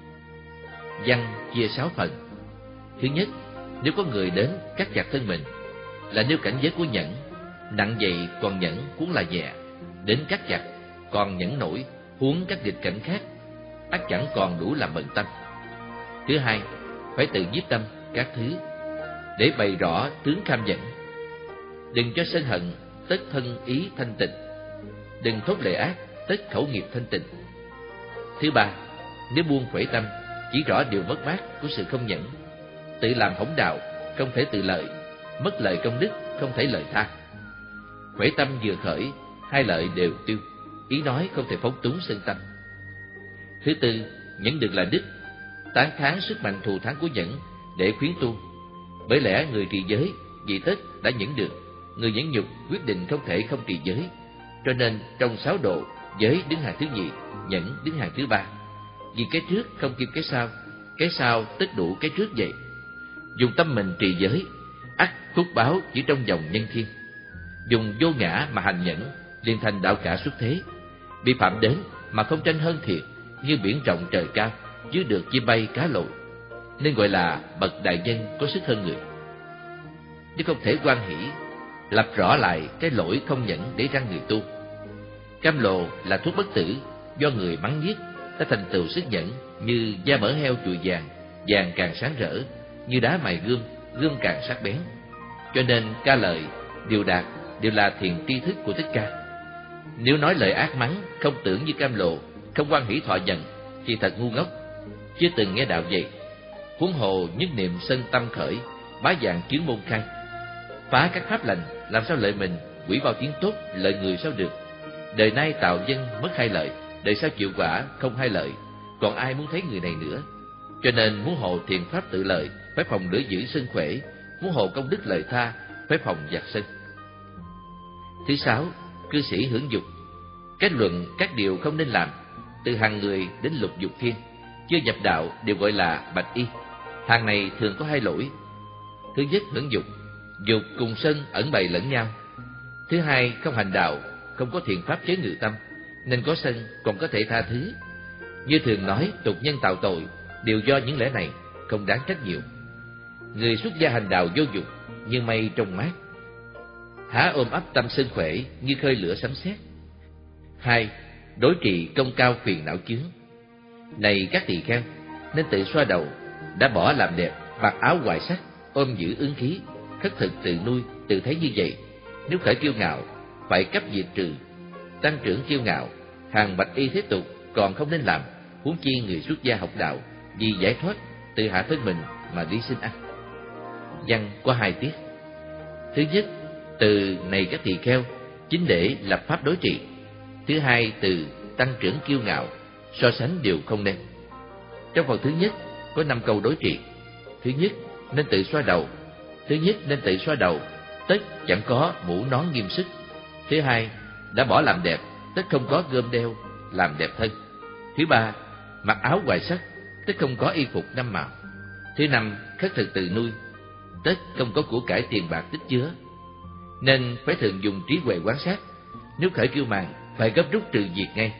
Văn chia sáu phần. Thứ nhất, nếu có người đến cắt chặt thân mình, là nêu cảnh giới của nhẫn. Nặng vậy còn nhẫn huống là nhẹ, đến cắt chặt còn nhẫn nổi huống các nghịch cảnh khác, ắt chẳng còn đủ làm bận tâm. Thứ hai, phải tự nhiếp tâm các thứ, để bày rõ tướng kham nhẫn. Đừng cho sân hận tất thân ý thanh tịnh, đừng thốt lời ác tất khẩu nghiệp thanh tịnh. Thứ ba, nếu buông khởi tâm, chỉ rõ điều mất mát của sự không nhẫn. Tự làm hỏng đạo, không thể tự lợi, mất lợi công đức, không thể lợi tha. Khởi tâm vừa khởi, hai lợi đều tiêu, ý nói không thể phóng túng sân tâm. Thứ tư, nhẫn được là đức, tán thán sức mạnh thù thắng của nhẫn để khuyến tu. Bởi lẽ người trì giới vì tất đã nhẫn được, người nhẫn nhục quyết định không thể không trì giới. Cho nên trong sáu độ, giới đứng hàng thứ nhì, nhẫn đứng hàng thứ ba. Vì cái trước không kịp cái sau, cái sau tất đủ cái trước vậy. Dùng tâm mình trì giới, ắt phúc báo chỉ trong vòng nhân thiên. Dùng vô ngã mà hành nhẫn, liền thành đạo cả xuất thế. Bị phạm đến mà không tranh hơn thiệt, như biển rộng trời cao, dưới được chim bay cá lội, nên gọi là bậc đại nhân có sức hơn người. Nếu không thể hoan hỷ, lập rõ lại cái lỗi không nhẫn để răng người tu. Cam lồ là thuốc bất tử, do người mắng nhiếc đã thành tựu sức nhẫn, như da mỡ heo chùi vàng, vàng càng sáng rỡ, như đá mài gươm, gươm càng sắc bén. Cho nên ca lợi, điều đạt đều là thiền tri thức của Thích Ca. Nếu nói lời ác mắng, không tưởng như cam lộ, không hoan hỷ thọ nhận, thì thật ngu ngốc, chưa từng nghe đạo vậy. Huống hồ nhất niệm sân tâm khởi, bá dạng chướng môn khai. Phá các pháp lành, làm sao lợi mình, quỷ bao tiếng tốt, lợi người sao được. Đời nay tạo dân mất hai lợi, đời sau chịu quả không hai lợi, còn ai muốn thấy người này nữa. Cho nên muốn hộ thiện pháp tự lợi, phải phòng lửa giữ sân khỏe, muốn hộ công đức lợi tha, phải phòng giặc sân. Thứ sáu, cư sĩ hưởng dục. Kết luận các điều không nên làm, từ hàng người đến lục dục thiên, chưa nhập đạo đều gọi là bạch y. Hàng này thường có hai lỗi. Thứ nhất, hưởng dục, dục cùng sân ẩn bày lẫn nhau. Thứ hai, không hành đạo, không có thiện pháp chế ngự tâm, nên có sân còn có thể tha thứ. Như thường nói tục nhân tạo tội, đều do những lẽ này, không đáng trách nhiều. Người xuất gia hành đạo vô dục, như mây trong mát, há ôm ấp tâm sân khỏe như khơi lửa sấm sét. Hai, đối trị công cao phiền não chướng. Này các tỳ kheo, nên tự xoa đầu, đã bỏ làm đẹp, mặc áo hoài sắc, ôm giữ ứng khí, khất thực tự nuôi, tự thấy như vậy. Nếu khởi kiêu ngạo, phải cấp diệt trừ. Tăng trưởng kiêu ngạo, hàng bạch y thế tục còn không nên làm, huống chi người xuất gia học đạo vì giải thoát, tự hạ thân mình mà đi xin ăn. Văn có hai tiết. Thứ nhất, từ này các tỳ kheo chính để lập pháp đối trị. Thứ hai, từ tăng trưởng kiêu ngạo, so sánh đều không nên. Trong phần thứ nhất có năm câu đối trị. Thứ nhất, nên tự xoa đầu. Thứ nhất, nên tự xoa đầu, tất chẳng có mũ nón nghiêm sức. Thứ hai, đã bỏ làm đẹp, tất không có gươm đeo làm đẹp thân. Thứ ba, mặc áo hoài sắc, tất không có y phục năm màu. Thứ năm, khất thực tự nuôi, tất không có của cải tiền bạc tích chứa. Nên phải thường dùng trí huệ quan sát, nếu khởi kiêu màn phải gấp rút trừ diệt ngay.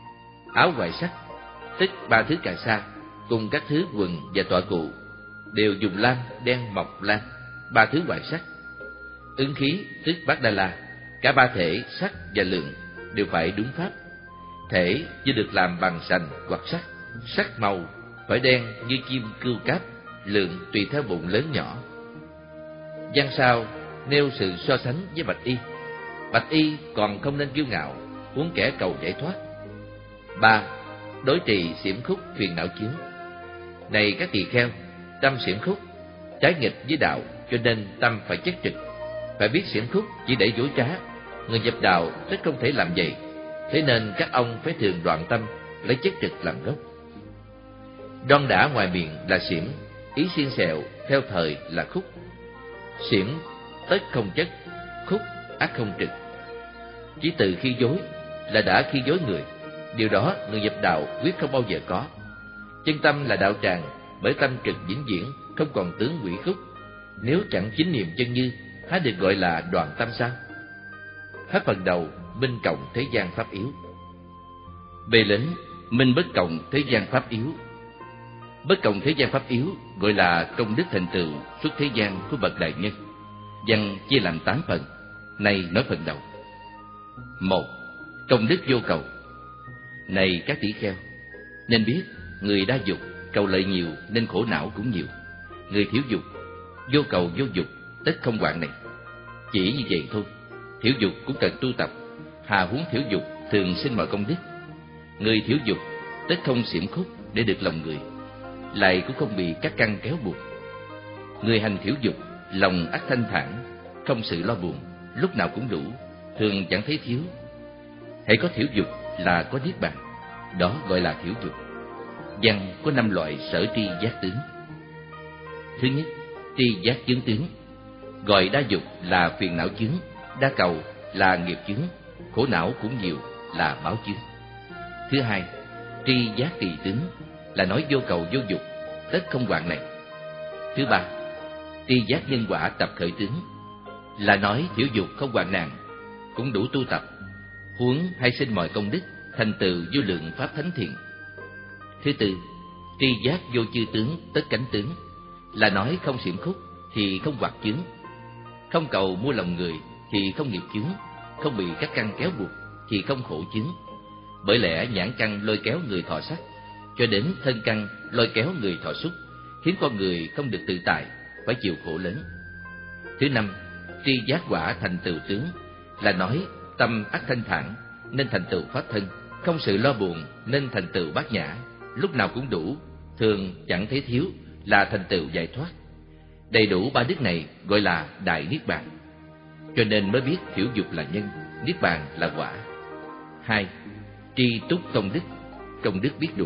Áo hoài sắc, tức ba thứ cà sa cùng các thứ quần và tọa cụ đều dùng lam, đen, mộc, lam, ba thứ hoài sắc. Ứng khí tức bát đa la, cả ba thể sắc và lượng đều phải đúng pháp. Thể chỉ được làm bằng sành hoặc sắt, sắc màu phải đen như chim cưu cáp, lượng tùy theo bụng lớn nhỏ. Văn sau nêu sự so sánh với bạch y. Bạch y còn không nên kiêu ngạo, huống kẻ cầu giải thoát. Ba, đối trị xiểm khúc phiền não chướng. Này các tỳ kheo, tâm xiểm khúc trái nghịch với đạo, cho nên tâm phải chất trực. Phải biết xiểm khúc chỉ để dối trá, người nhập đạo tất không thể làm vậy. Thế nên các ông phải thường đoạn tâm, lấy chất trực làm gốc. Đoan đã ngoài miệng là xiểm, ý xiên xẹo theo thời là khúc. Xiểm tất không chất, khúc ác không trực. Chỉ từ khi dối là đã khi dối người. Điều đó người nhập đạo quyết không bao giờ có. Chân tâm là đạo tràng, bởi tâm trực vĩnh viễn, không còn tướng quỷ khúc. Nếu chẳng chính niệm chân như, há được gọi là đoạn tâm sao? Hết phần đầu minh cộng thế gian pháp yếu. Bề lĩnh minh bất cộng thế gian pháp yếu. Bất cộng thế gian pháp yếu gọi là công đức thành tựu xuất thế gian của bậc đại nhân. Văn chia làm tám phần. Này nói phần đầu. Một, công đức vô cầu. Này các tỷ kheo, nên biết người đa dục, cầu lợi nhiều nên khổ não cũng nhiều. Người thiếu dục, vô cầu vô dục, tất không hoạn này. Chỉ như vậy thôi. Thiểu dục cũng cần tu tập, hà huống thiểu dục thường sinh mọi công đức. Người thiểu dục tất không xiểm khúc để được lòng người, lại cũng không bị các căn kéo buộc. Người hành thiểu dục, lòng ắt thanh thản, không sự lo buồn, lúc nào cũng đủ, thường chẳng thấy thiếu. Hễ có thiểu dục là có niết bàn, đó gọi là thiểu dục. Văn có năm loại sở tri giác tướng. Thứ nhất, tri giác chướng tướng, gọi đa dục là phiền não chướng, đa cầu là nghiệp chướng, khổ não cũng nhiều là báo chướng. Thứ hai, tri giác tỳ tướng, là nói vô cầu vô dục, tất không hoạn này. Thứ ba, tri giác nhân quả tập khởi tướng, là nói thiểu dục không hoạn nạn, cũng đủ tu tập, huống hay sinh mọi công đức, thành tựu vô lượng pháp thánh thiện. Thứ tư, tri giác vô chư tướng tất cánh tướng, là nói không xiểm khúc thì không hoạt chướng, không cầu mua lòng người thì không nghiệp chướng, không bị các căn kéo buộc thì không khổ chướng. Bởi lẽ nhãn căn lôi kéo người thọ sắc, cho đến thân căn lôi kéo người thọ xúc, khiến con người không được tự tại, phải chịu khổ lớn. Thứ năm, tri giác quả thành tựu tướng, là nói tâm ắt thanh thản nên thành tựu pháp thân, không sự lo buồn nên thành tựu bát nhã, lúc nào cũng đủ, thường chẳng thấy thiếu, là thành tựu giải thoát. Đầy đủ ba đức này gọi là đại niết bàn. Cho nên mới biết thiểu dục là nhân, niết bàn là quả. Hai, tri túc công đức, công đức biết đủ.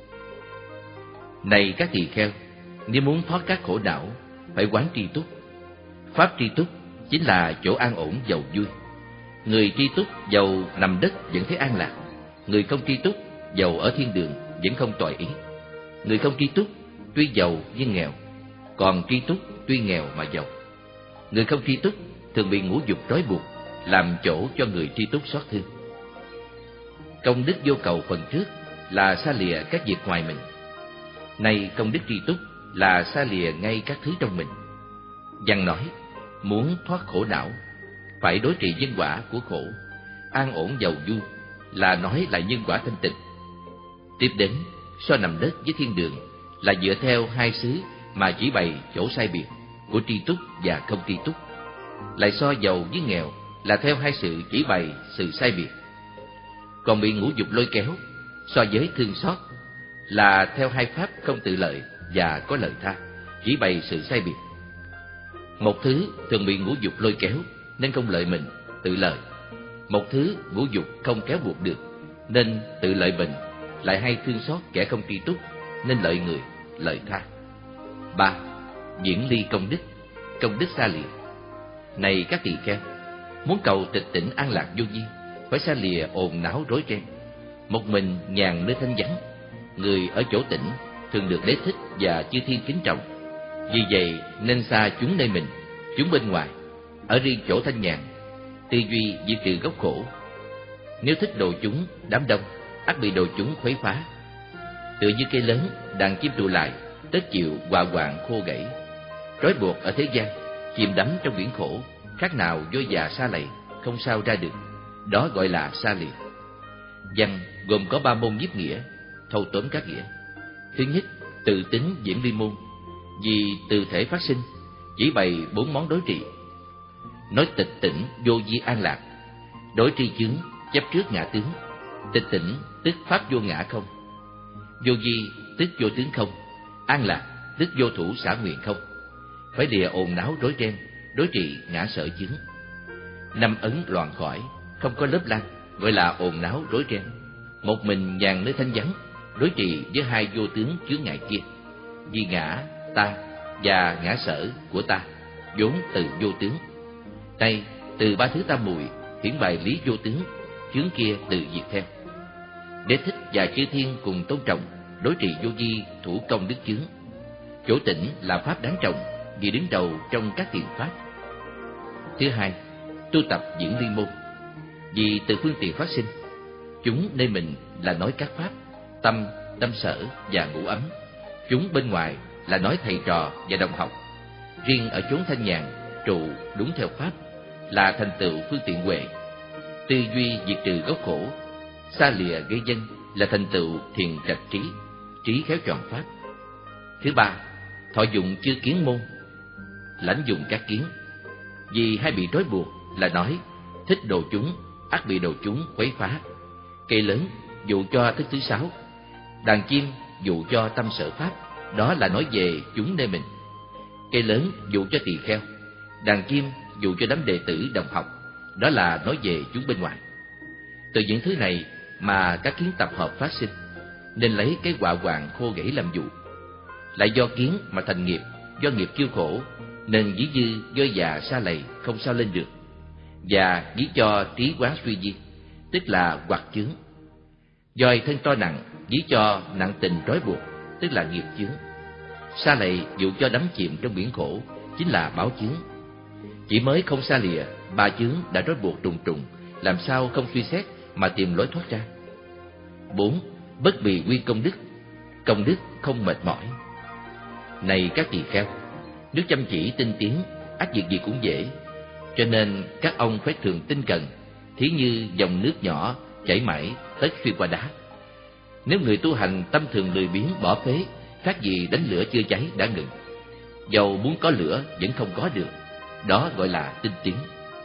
Này các tỳ kheo, nếu muốn thoát các khổ não, phải quán tri túc. Pháp tri túc chính là chỗ an ổn giàu vui. Người tri túc giàu nằm đất vẫn thấy an lạc. Người không tri túc giàu ở thiên đường vẫn không toại ý. Người không tri túc tuy giàu nhưng nghèo, còn tri túc tuy nghèo mà giàu. Người không tri túc thường bị ngũ dục trói buộc, làm chỗ cho người tri túc xót thương. Công đức vô cầu phần trước là xa lìa các việc ngoài mình. Nay công đức tri túc là xa lìa ngay các thứ trong mình. Văn nói, muốn thoát khổ não, phải đối trị nhân quả của khổ. An ổn giàu vui là nói lại nhân quả thanh tịnh. Tiếp đến, so nằm đất với thiên đường là dựa theo hai xứ mà chỉ bày chỗ sai biệt của tri túc và không tri túc. Lại so giàu với nghèo là theo hai sự chỉ bày sự sai biệt. Còn bị ngũ dục lôi kéo, so với thương xót là theo hai pháp không tự lợi và có lợi tha, chỉ bày sự sai biệt. Một thứ thường bị ngũ dục lôi kéo nên không lợi mình, tự lợi. Một thứ ngũ dục không kéo buộc được nên tự lợi mình, lại hay thương xót kẻ không tri túc nên lợi người, lợi tha. Ba, diễn ly công đức, công đức xa lìa. Này các tỳ kheo, muốn cầu tịch tỉnh an lạc vô vi, phải xa lìa ồn náo rối ren, một mình nhàn nơi thanh vắng. Người ở chỗ tĩnh thường được đế thích và chư thiên kính trọng. Vì vậy nên xa chúng nơi mình, chúng bên ngoài, ở riêng chỗ thanh nhàn, tư duy diệt trừ gốc khổ. Nếu thích độ chúng đám đông, ắt bị độ chúng khuấy phá. Tựa như cây lớn đàn chim tụ lại, tất chịu họa hoạn khô gãy. Trói buộc ở thế gian, chìm đắm trong biển khổ, khác nào vôi dạ sa lầy, không sao ra được. Đó gọi là xa lìa. Văn gồm có ba môn nhiếp nghĩa, thâu tóm các nghĩa. Thứ nhất, tự tính diễn ly môn, vì từ thể phát sinh, chỉ bày bốn món đối trị. Nói tịch tỉnh vô vi an lạc, đối tri chướng chấp trước ngã tướng. Tịch tỉnh tức pháp vô ngã không, vô vi tức vô tướng không, an lạc tức vô thủ xả nguyện không. Phải lìa ồn náo rối ren, đối trị ngã sở chướng. Năm ấn loạn khỏi, không có lớp lan, gọi là ồn náo rối ren. Một mình nhàn nơi thanh vắng, đối trị với hai vô tướng chướng ngại kia, vì ngã ta và ngã sở của ta vốn từ vô tướng. Đây từ ba thứ tam muội hiển bày lý vô tướng, chướng kia từ diệt theo. Đế thích và chư thiên cùng tôn trọng, đối trị vô vi thủ công đức chướng. Chỗ tĩnh là pháp đáng trọng, vì đứng đầu trong các thiện pháp. Thứ hai, tu tập diễn ly môn, vì từ phương tiện phát sinh. Chúng nơi mình là nói các pháp, tâm, tâm sở và ngũ ấm. Chúng bên ngoài là nói thầy trò và đồng học. Riêng ở chốn thanh nhàn, trụ đúng theo pháp, là thành tựu phương tiện huệ. Tư duy diệt trừ gốc khổ, xa lìa gây dân là thành tựu thiền trạch trí, trí khéo tròn pháp. Thứ ba, thọ dụng chư kiến môn, lãnh dụng các kiến. Vì hay bị trói buộc là nói thích độ chúng, ắt bị độ chúng quấy phá. Cây lớn dụ cho thức thứ sáu, đàn chim dụ cho tâm sở pháp, đó là nói về chúng nơi mình. Cây lớn dụ cho tỳ kheo, đàn chim dụ cho đám đệ tử đồng học, đó là nói về chúng bên ngoài. Từ những thứ này mà các kiến tập hợp phát sinh, nên lấy cái họa hoạn khô gãy làm dụ. Lại do kiến mà thành nghiệp, do nghiệp kêu khổ, nên dí dư do già sa lầy không sao lên được. Và dí cho trí quán suy di, tức là hoặc chướng. Doi thân to nặng, dí cho nặng tình trói buộc, tức là nghiệp chướng. Sa lầy dụ cho đắm chìm trong biển khổ, chính là báo chướng. Chỉ mới không xa lìa, ba chướng đã trói buộc trùng trùng, làm sao không suy xét mà tìm lối thoát ra. Bốn, bất bì quy công đức, công đức không mệt mỏi. Này các tỳ kheo, nếu chăm chỉ tinh tiến, ắt việc gì cũng dễ. Cho nên các ông phải thường tinh cần, thí như dòng nước nhỏ chảy mãi tất xuyên qua đá. Nếu người tu hành tâm thường lười biếng bỏ phế, khác gì đánh lửa chưa cháy đã ngừng. Dầu muốn có lửa vẫn không có được, đó gọi là tinh tiến.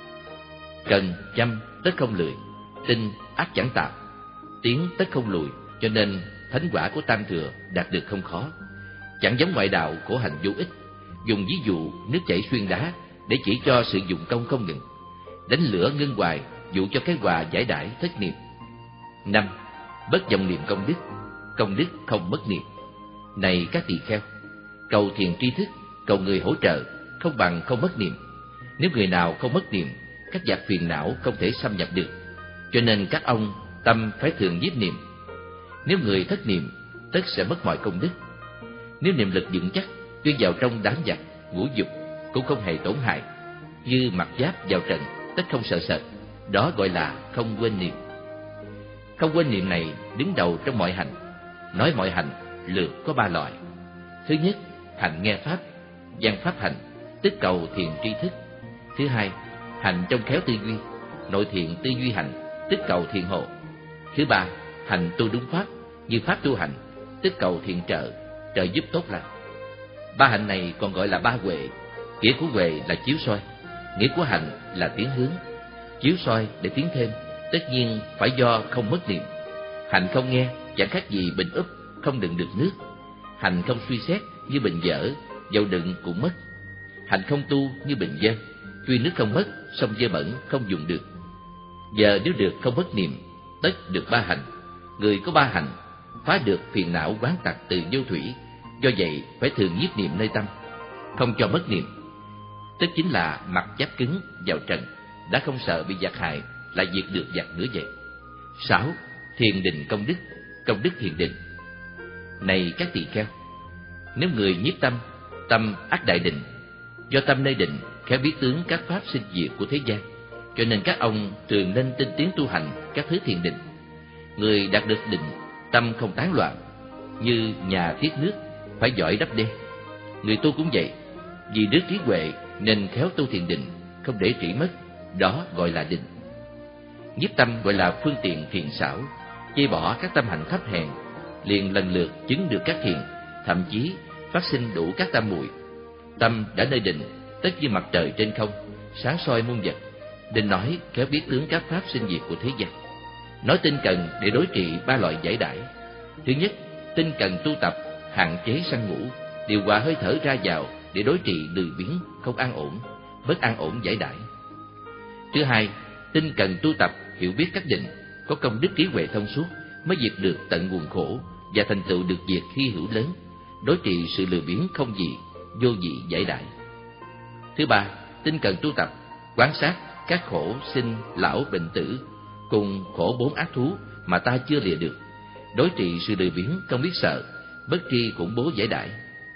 Cần chăm tất không lười, tinh ắt chẳng tạp, tiến tất không lùi, cho nên thánh quả của tam thừa đạt được không khó. chẳng giống ngoại đạo khổ hạnh vô ích, dùng ví dụ nước chảy xuyên đá để chỉ cho sự dụng công không ngừng, đánh lửa ngưng hoài dụ cho cái hòa giải đãi thất niệm. Năm, bất vọng niệm công đức, công đức không mất niệm. Này các tỳ kheo, cầu thiền tri thức, cầu người hỗ trợ không bằng không mất niệm. Nếu người nào không mất niệm, các giác phiền não không thể xâm nhập được. Cho nên các ông tâm phải thường nhiếp niệm. Nếu người thất niệm, tất sẽ mất mọi công đức. Nếu niệm lực vững chắc, tuy vào trong đám giặc, ngũ dục cũng không hề tổn hại. Như mặc giáp vào trận, tất không sợ sệt. Đó gọi là không quên niệm. Không quên niệm này đứng đầu trong mọi hành. Nói mọi hành lượt có ba loại. Thứ nhất, hành nghe pháp, văn pháp hành, tức cầu thiền tri thức. Thứ hai, hành trong khéo tư duy, nội thiện tư duy hành, tức cầu thiền hộ. Thứ ba, hành tu đúng pháp, như pháp tu hành, tức cầu thiện trợ, trợ giúp tốt lành. Ba hạnh này còn gọi là ba huệ. Nghĩa của huệ là chiếu soi, nghĩa của hành là tiến hướng. Chiếu soi để tiến thêm, tất nhiên phải do không mất niệm. Hành không nghe chẳng khác gì bình úp không đựng được nước. Hành không suy xét như bình dở, dầu đựng cũng mất. Hành không tu như bình dơ, tuy nước không mất, sông dơ bẩn không dùng được. Giờ nếu được không mất niệm, tất được ba hành. Người có ba hành, phá được phiền não quán tặc từ vô thủy. Do vậy phải thường nhiếp niệm nơi tâm, không cho mất niệm. Tức chính là mặt giáp cứng vào trần, đã không sợ bị giặc hại, lại diệt được giặc nữa vậy. Sáu, thiền định công đức, công đức thiền định. Này các tỳ kheo, nếu người nhiếp tâm, tâm ắt đại định. Do tâm nơi định, khéo biết tướng các pháp sinh diệt của thế gian. Cho nên các ông thường nên tinh tiến tu hành các thứ thiền định. Người đạt được định, tâm không tán loạn. Như nhà thiết nước, phải giỏi đắp đê. Người tu cũng vậy, vì đức trí huệ nên khéo tu thiền định, không để trĩ mất. Đó gọi là định. Nhiếp tâm gọi là phương tiện thiện xảo, chê bỏ các tâm hạnh thấp hèn, liền lần lượt chứng được các thiền, thậm chí phát sinh đủ các tam muội. Tâm đã nơi định, tất như mặt trời trên không, sáng soi muôn vật. Nên nói khéo biết tướng các pháp sinh diệt của thế gian. Nói tinh cần để đối trị ba loại giải đãi. Thứ nhất, tinh cần tu tập hạn chế săn ngủ, điều hòa hơi thở ra vào để đối trị lười biếng không an ổn, bất an ổn giải đãi. Thứ hai, tinh cần tu tập hiểu biết các định, có công đức trí huệ thông suốt, mới diệt được tận nguồn khổ và thành tựu được việc hy hữu lớn, đối trị sự lười biếng không dị, vô dị giải đãi. Thứ ba, tinh cần tu tập quán sát các khổ sinh lão bệnh tử cùng khổ bốn ác thú mà ta chưa lìa được, đối trị sự lười biếng không biết sợ, bất tri khủng bố giải đãi.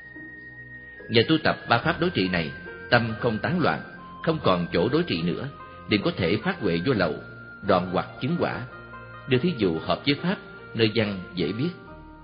Nhờ tu tập ba pháp đối trị này, tâm không tán loạn, không còn chỗ đối trị nữa, liền có thể phát huệ vô lậu, đoạn hoặc chứng quả. Đưa thí dụ hợp với pháp, nơi văn dễ biết.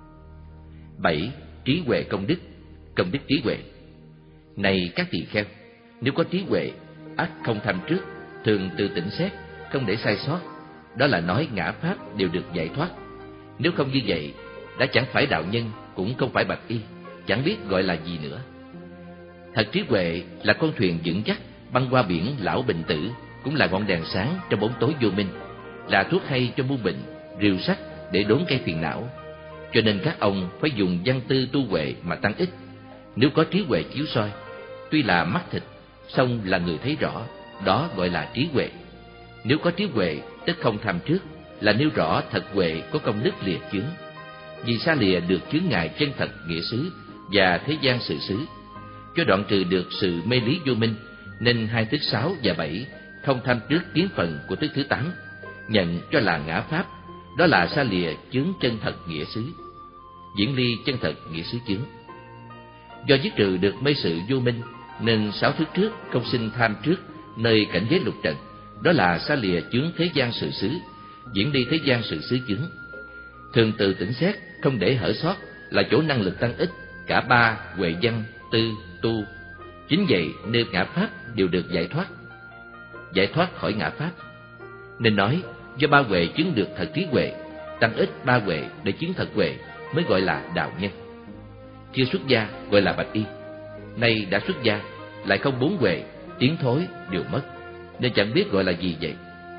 Bảy, trí huệ công đức, công đức trí huệ. Này các tỳ kheo, nếu có trí huệ, ắt không tham trước, thường tự tỉnh xét, không để sai sót. Đó là nói ngã pháp đều được giải thoát. Nếu không như vậy, đã chẳng phải đạo nhân, cũng không phải bạch y, chẳng biết gọi là gì nữa. Thật trí huệ là con thuyền vững chắc băng qua biển lão bệnh tử, cũng là ngọn đèn sáng trong bóng tối vô minh, là thuốc hay cho muôn bệnh, rìu sắt để đốn cây phiền não. Cho nên các ông phải dùng văn tư tu huệ mà tăng ích. Nếu có trí huệ chiếu soi, tuy là mắt thịt, song là người thấy rõ, đó gọi là trí huệ. Nếu có trí huệ, tức không tham trước, là nêu rõ thật huệ có công đức lìa chướng. Vì xa lìa được chướng ngại chân thật nghĩa xứ và thế gian sự xứ, cho đoạn trừ được sự mê lý vô minh, nên hai thức sáu và bảy không tham trước kiến phần của thức thứ tám, nhận cho là ngã pháp, đó là xa lìa chướng chân thật nghĩa xứ, diễn ly chân thật nghĩa xứ chướng. Do dứt trừ được mê sự vô minh, nên sáu thức trước không sinh tham trước nơi cảnh giới lục trần, đó là xa lìa chướng thế gian sự xứ, diễn ly thế gian sự xứ chướng. Thường tự tỉnh xét, không để hở sót, là chỗ năng lực tăng ích cả ba huệ văn tư tu. Chính vậy nên ngã pháp đều được giải thoát, giải thoát khỏi ngã pháp. Nên nói do ba huệ chứng được thật trí huệ, tăng ích ba huệ để chứng thật huệ, mới gọi là đạo nhân. Chưa xuất gia gọi là bạch y, nay đã xuất gia lại không bốn huệ, tiến thối đều mất, nên chẳng biết gọi là gì vậy.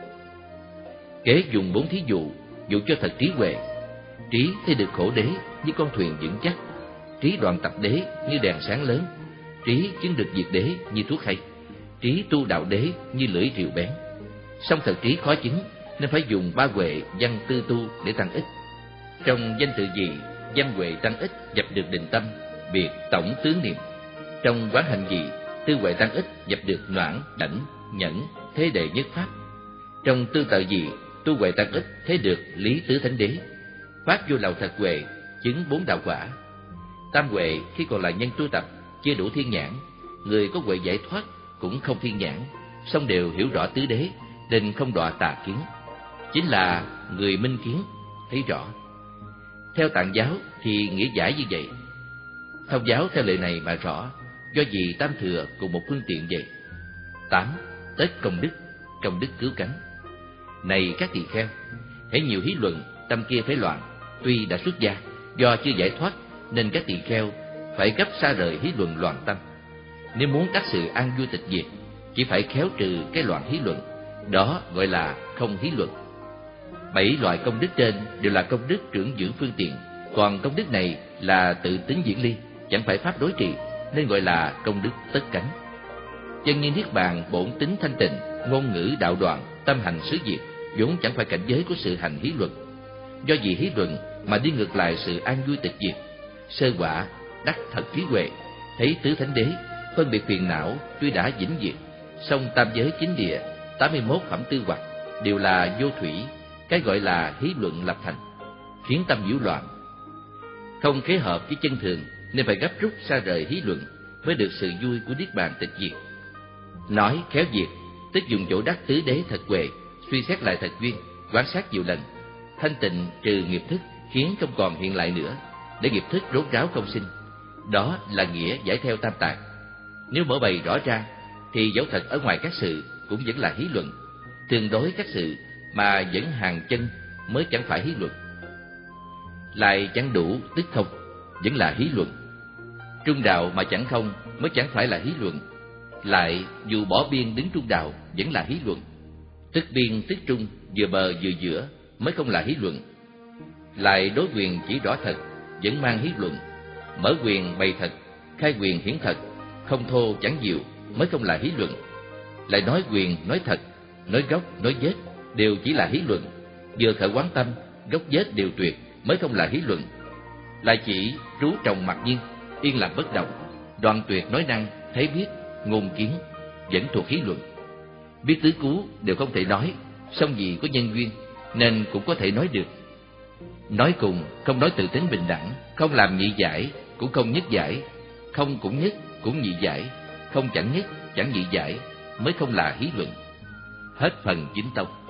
Kế dùng bốn thí dụ, dụ cho thật trí huệ. Trí thấy được khổ đế như con thuyền vững chắc, Trí đoạn tập đế như đèn sáng lớn, trí chứng được diệt đế như thuốc hay, trí tu đạo đế như lưỡi rìu bén. Song thật trí khó chứng nên phải dùng ba huệ văn tư tu để tăng ích. Trong danh tự dị, văn huệ tăng ích dập được định tâm, biệt tổng tướng niệm. Trong quán hành dị, tư huệ tăng ích dập được noãn, đảnh, nhẫn, thế đệ nhất pháp. Trong tư tự dị, tu huệ tăng ích thế được lý tứ thánh đế. Phát vô lậu thật huệ, chứng bốn đạo quả. Tam huệ khi còn là nhân tu tập, chưa đủ thiên nhãn. Người có huệ giải thoát cũng không thiên nhãn, song đều hiểu rõ tứ đế, nên không đọa tà kiến. Chính là người minh kiến, thấy rõ. Theo Tạng giáo thì nghĩa giải như vậy. Thông giáo theo lời này mà rõ, do vì tam thừa cùng một phương tiện vậy. Tám, tết công đức, công đức cứu cánh. Này các tỳ kheo, hễ nhiều hí luận, tâm kia phải loạn. Tuy đã xuất gia, do chưa giải thoát nên các tỳ kheo phải gấp xa rời hí luận loạn tâm. Nếu muốn đắc sự an vui tịch diệt, chỉ phải khéo trừ cái loạn hí luận, đó gọi là không hí luận. Bảy loại công đức trên đều là công đức trưởng dưỡng phương tiện, còn công đức này là tự tính diễn ly, chẳng phải pháp đối trị, nên gọi là công đức tất cánh. Chân như niết bàn bổn tính thanh tịnh, ngôn ngữ đạo đoạn, tâm hành xứ diệt, vốn chẳng phải cảnh giới của sự hành hí luận. Do vì hí luận mà đi ngược lại sự an vui tịch diệt. Sơ quả đắc thật trí huệ, thấy tứ thánh đế, phân biệt phiền não tuy đã vĩnh diệt, song tam giới chính địa, tám mươi mốt phẩm tư hoặc đều là vô thủy, cái gọi là hí luận lập thành, khiến tâm nhiễu loạn. Không kế hợp với chân thường nên phải gấp rút xa rời hí luận mới được sự vui của niết bàn tịch diệt. Nói khéo diệt, tức dùng chỗ đắc tứ đế thật huệ, suy xét lại thật duyên, quan sát nhiều lần, thanh tịnh trừ nghiệp thức, khiến không còn hiện lại nữa, để nghiệp thức rốt ráo không sinh. Đó là nghĩa giải theo tam tạng. Nếu mở bày rõ ra, thì dẫu thật ở ngoài các sự cũng vẫn là hí luận. Tương đối các sự mà vẫn hàng chân mới chẳng phải hí luận. Lại chẳng đủ tức không, vẫn là hí luận. Trung đạo mà chẳng không mới chẳng phải là hí luận. Lại dù bỏ biên đứng trung đạo vẫn là hí luận. Tức biên tức trung, vừa bờ vừa giữa mới không là hí luận. Lại đối quyền chỉ rõ thật vẫn mang hí luận. Mở quyền bày thật, khai quyền hiển thật, không thô chẳng diệu mới không là hí luận. Lại nói quyền nói thật, nói gốc nói vết đều chỉ là hí luận. Vừa khởi quán tâm, gốc vết đều tuyệt mới không là hí luận. Lại chỉ trú trồng mặc nhiên, yên lặng bất động, đoạn tuyệt nói năng, thấy biết, ngôn kiến, vẫn thuộc hí luận. Biết tứ cú đều không thể nói, song vì có nhân duyên nên cũng có thể nói được. Nói cùng không nói tự tính bình đẳng, không làm nhị giải cũng không nhất giải, không cũng nhất cũng nhị giải, không chẳng nhất chẳng nhị giải mới không là hí luận. Hết phần chính tông.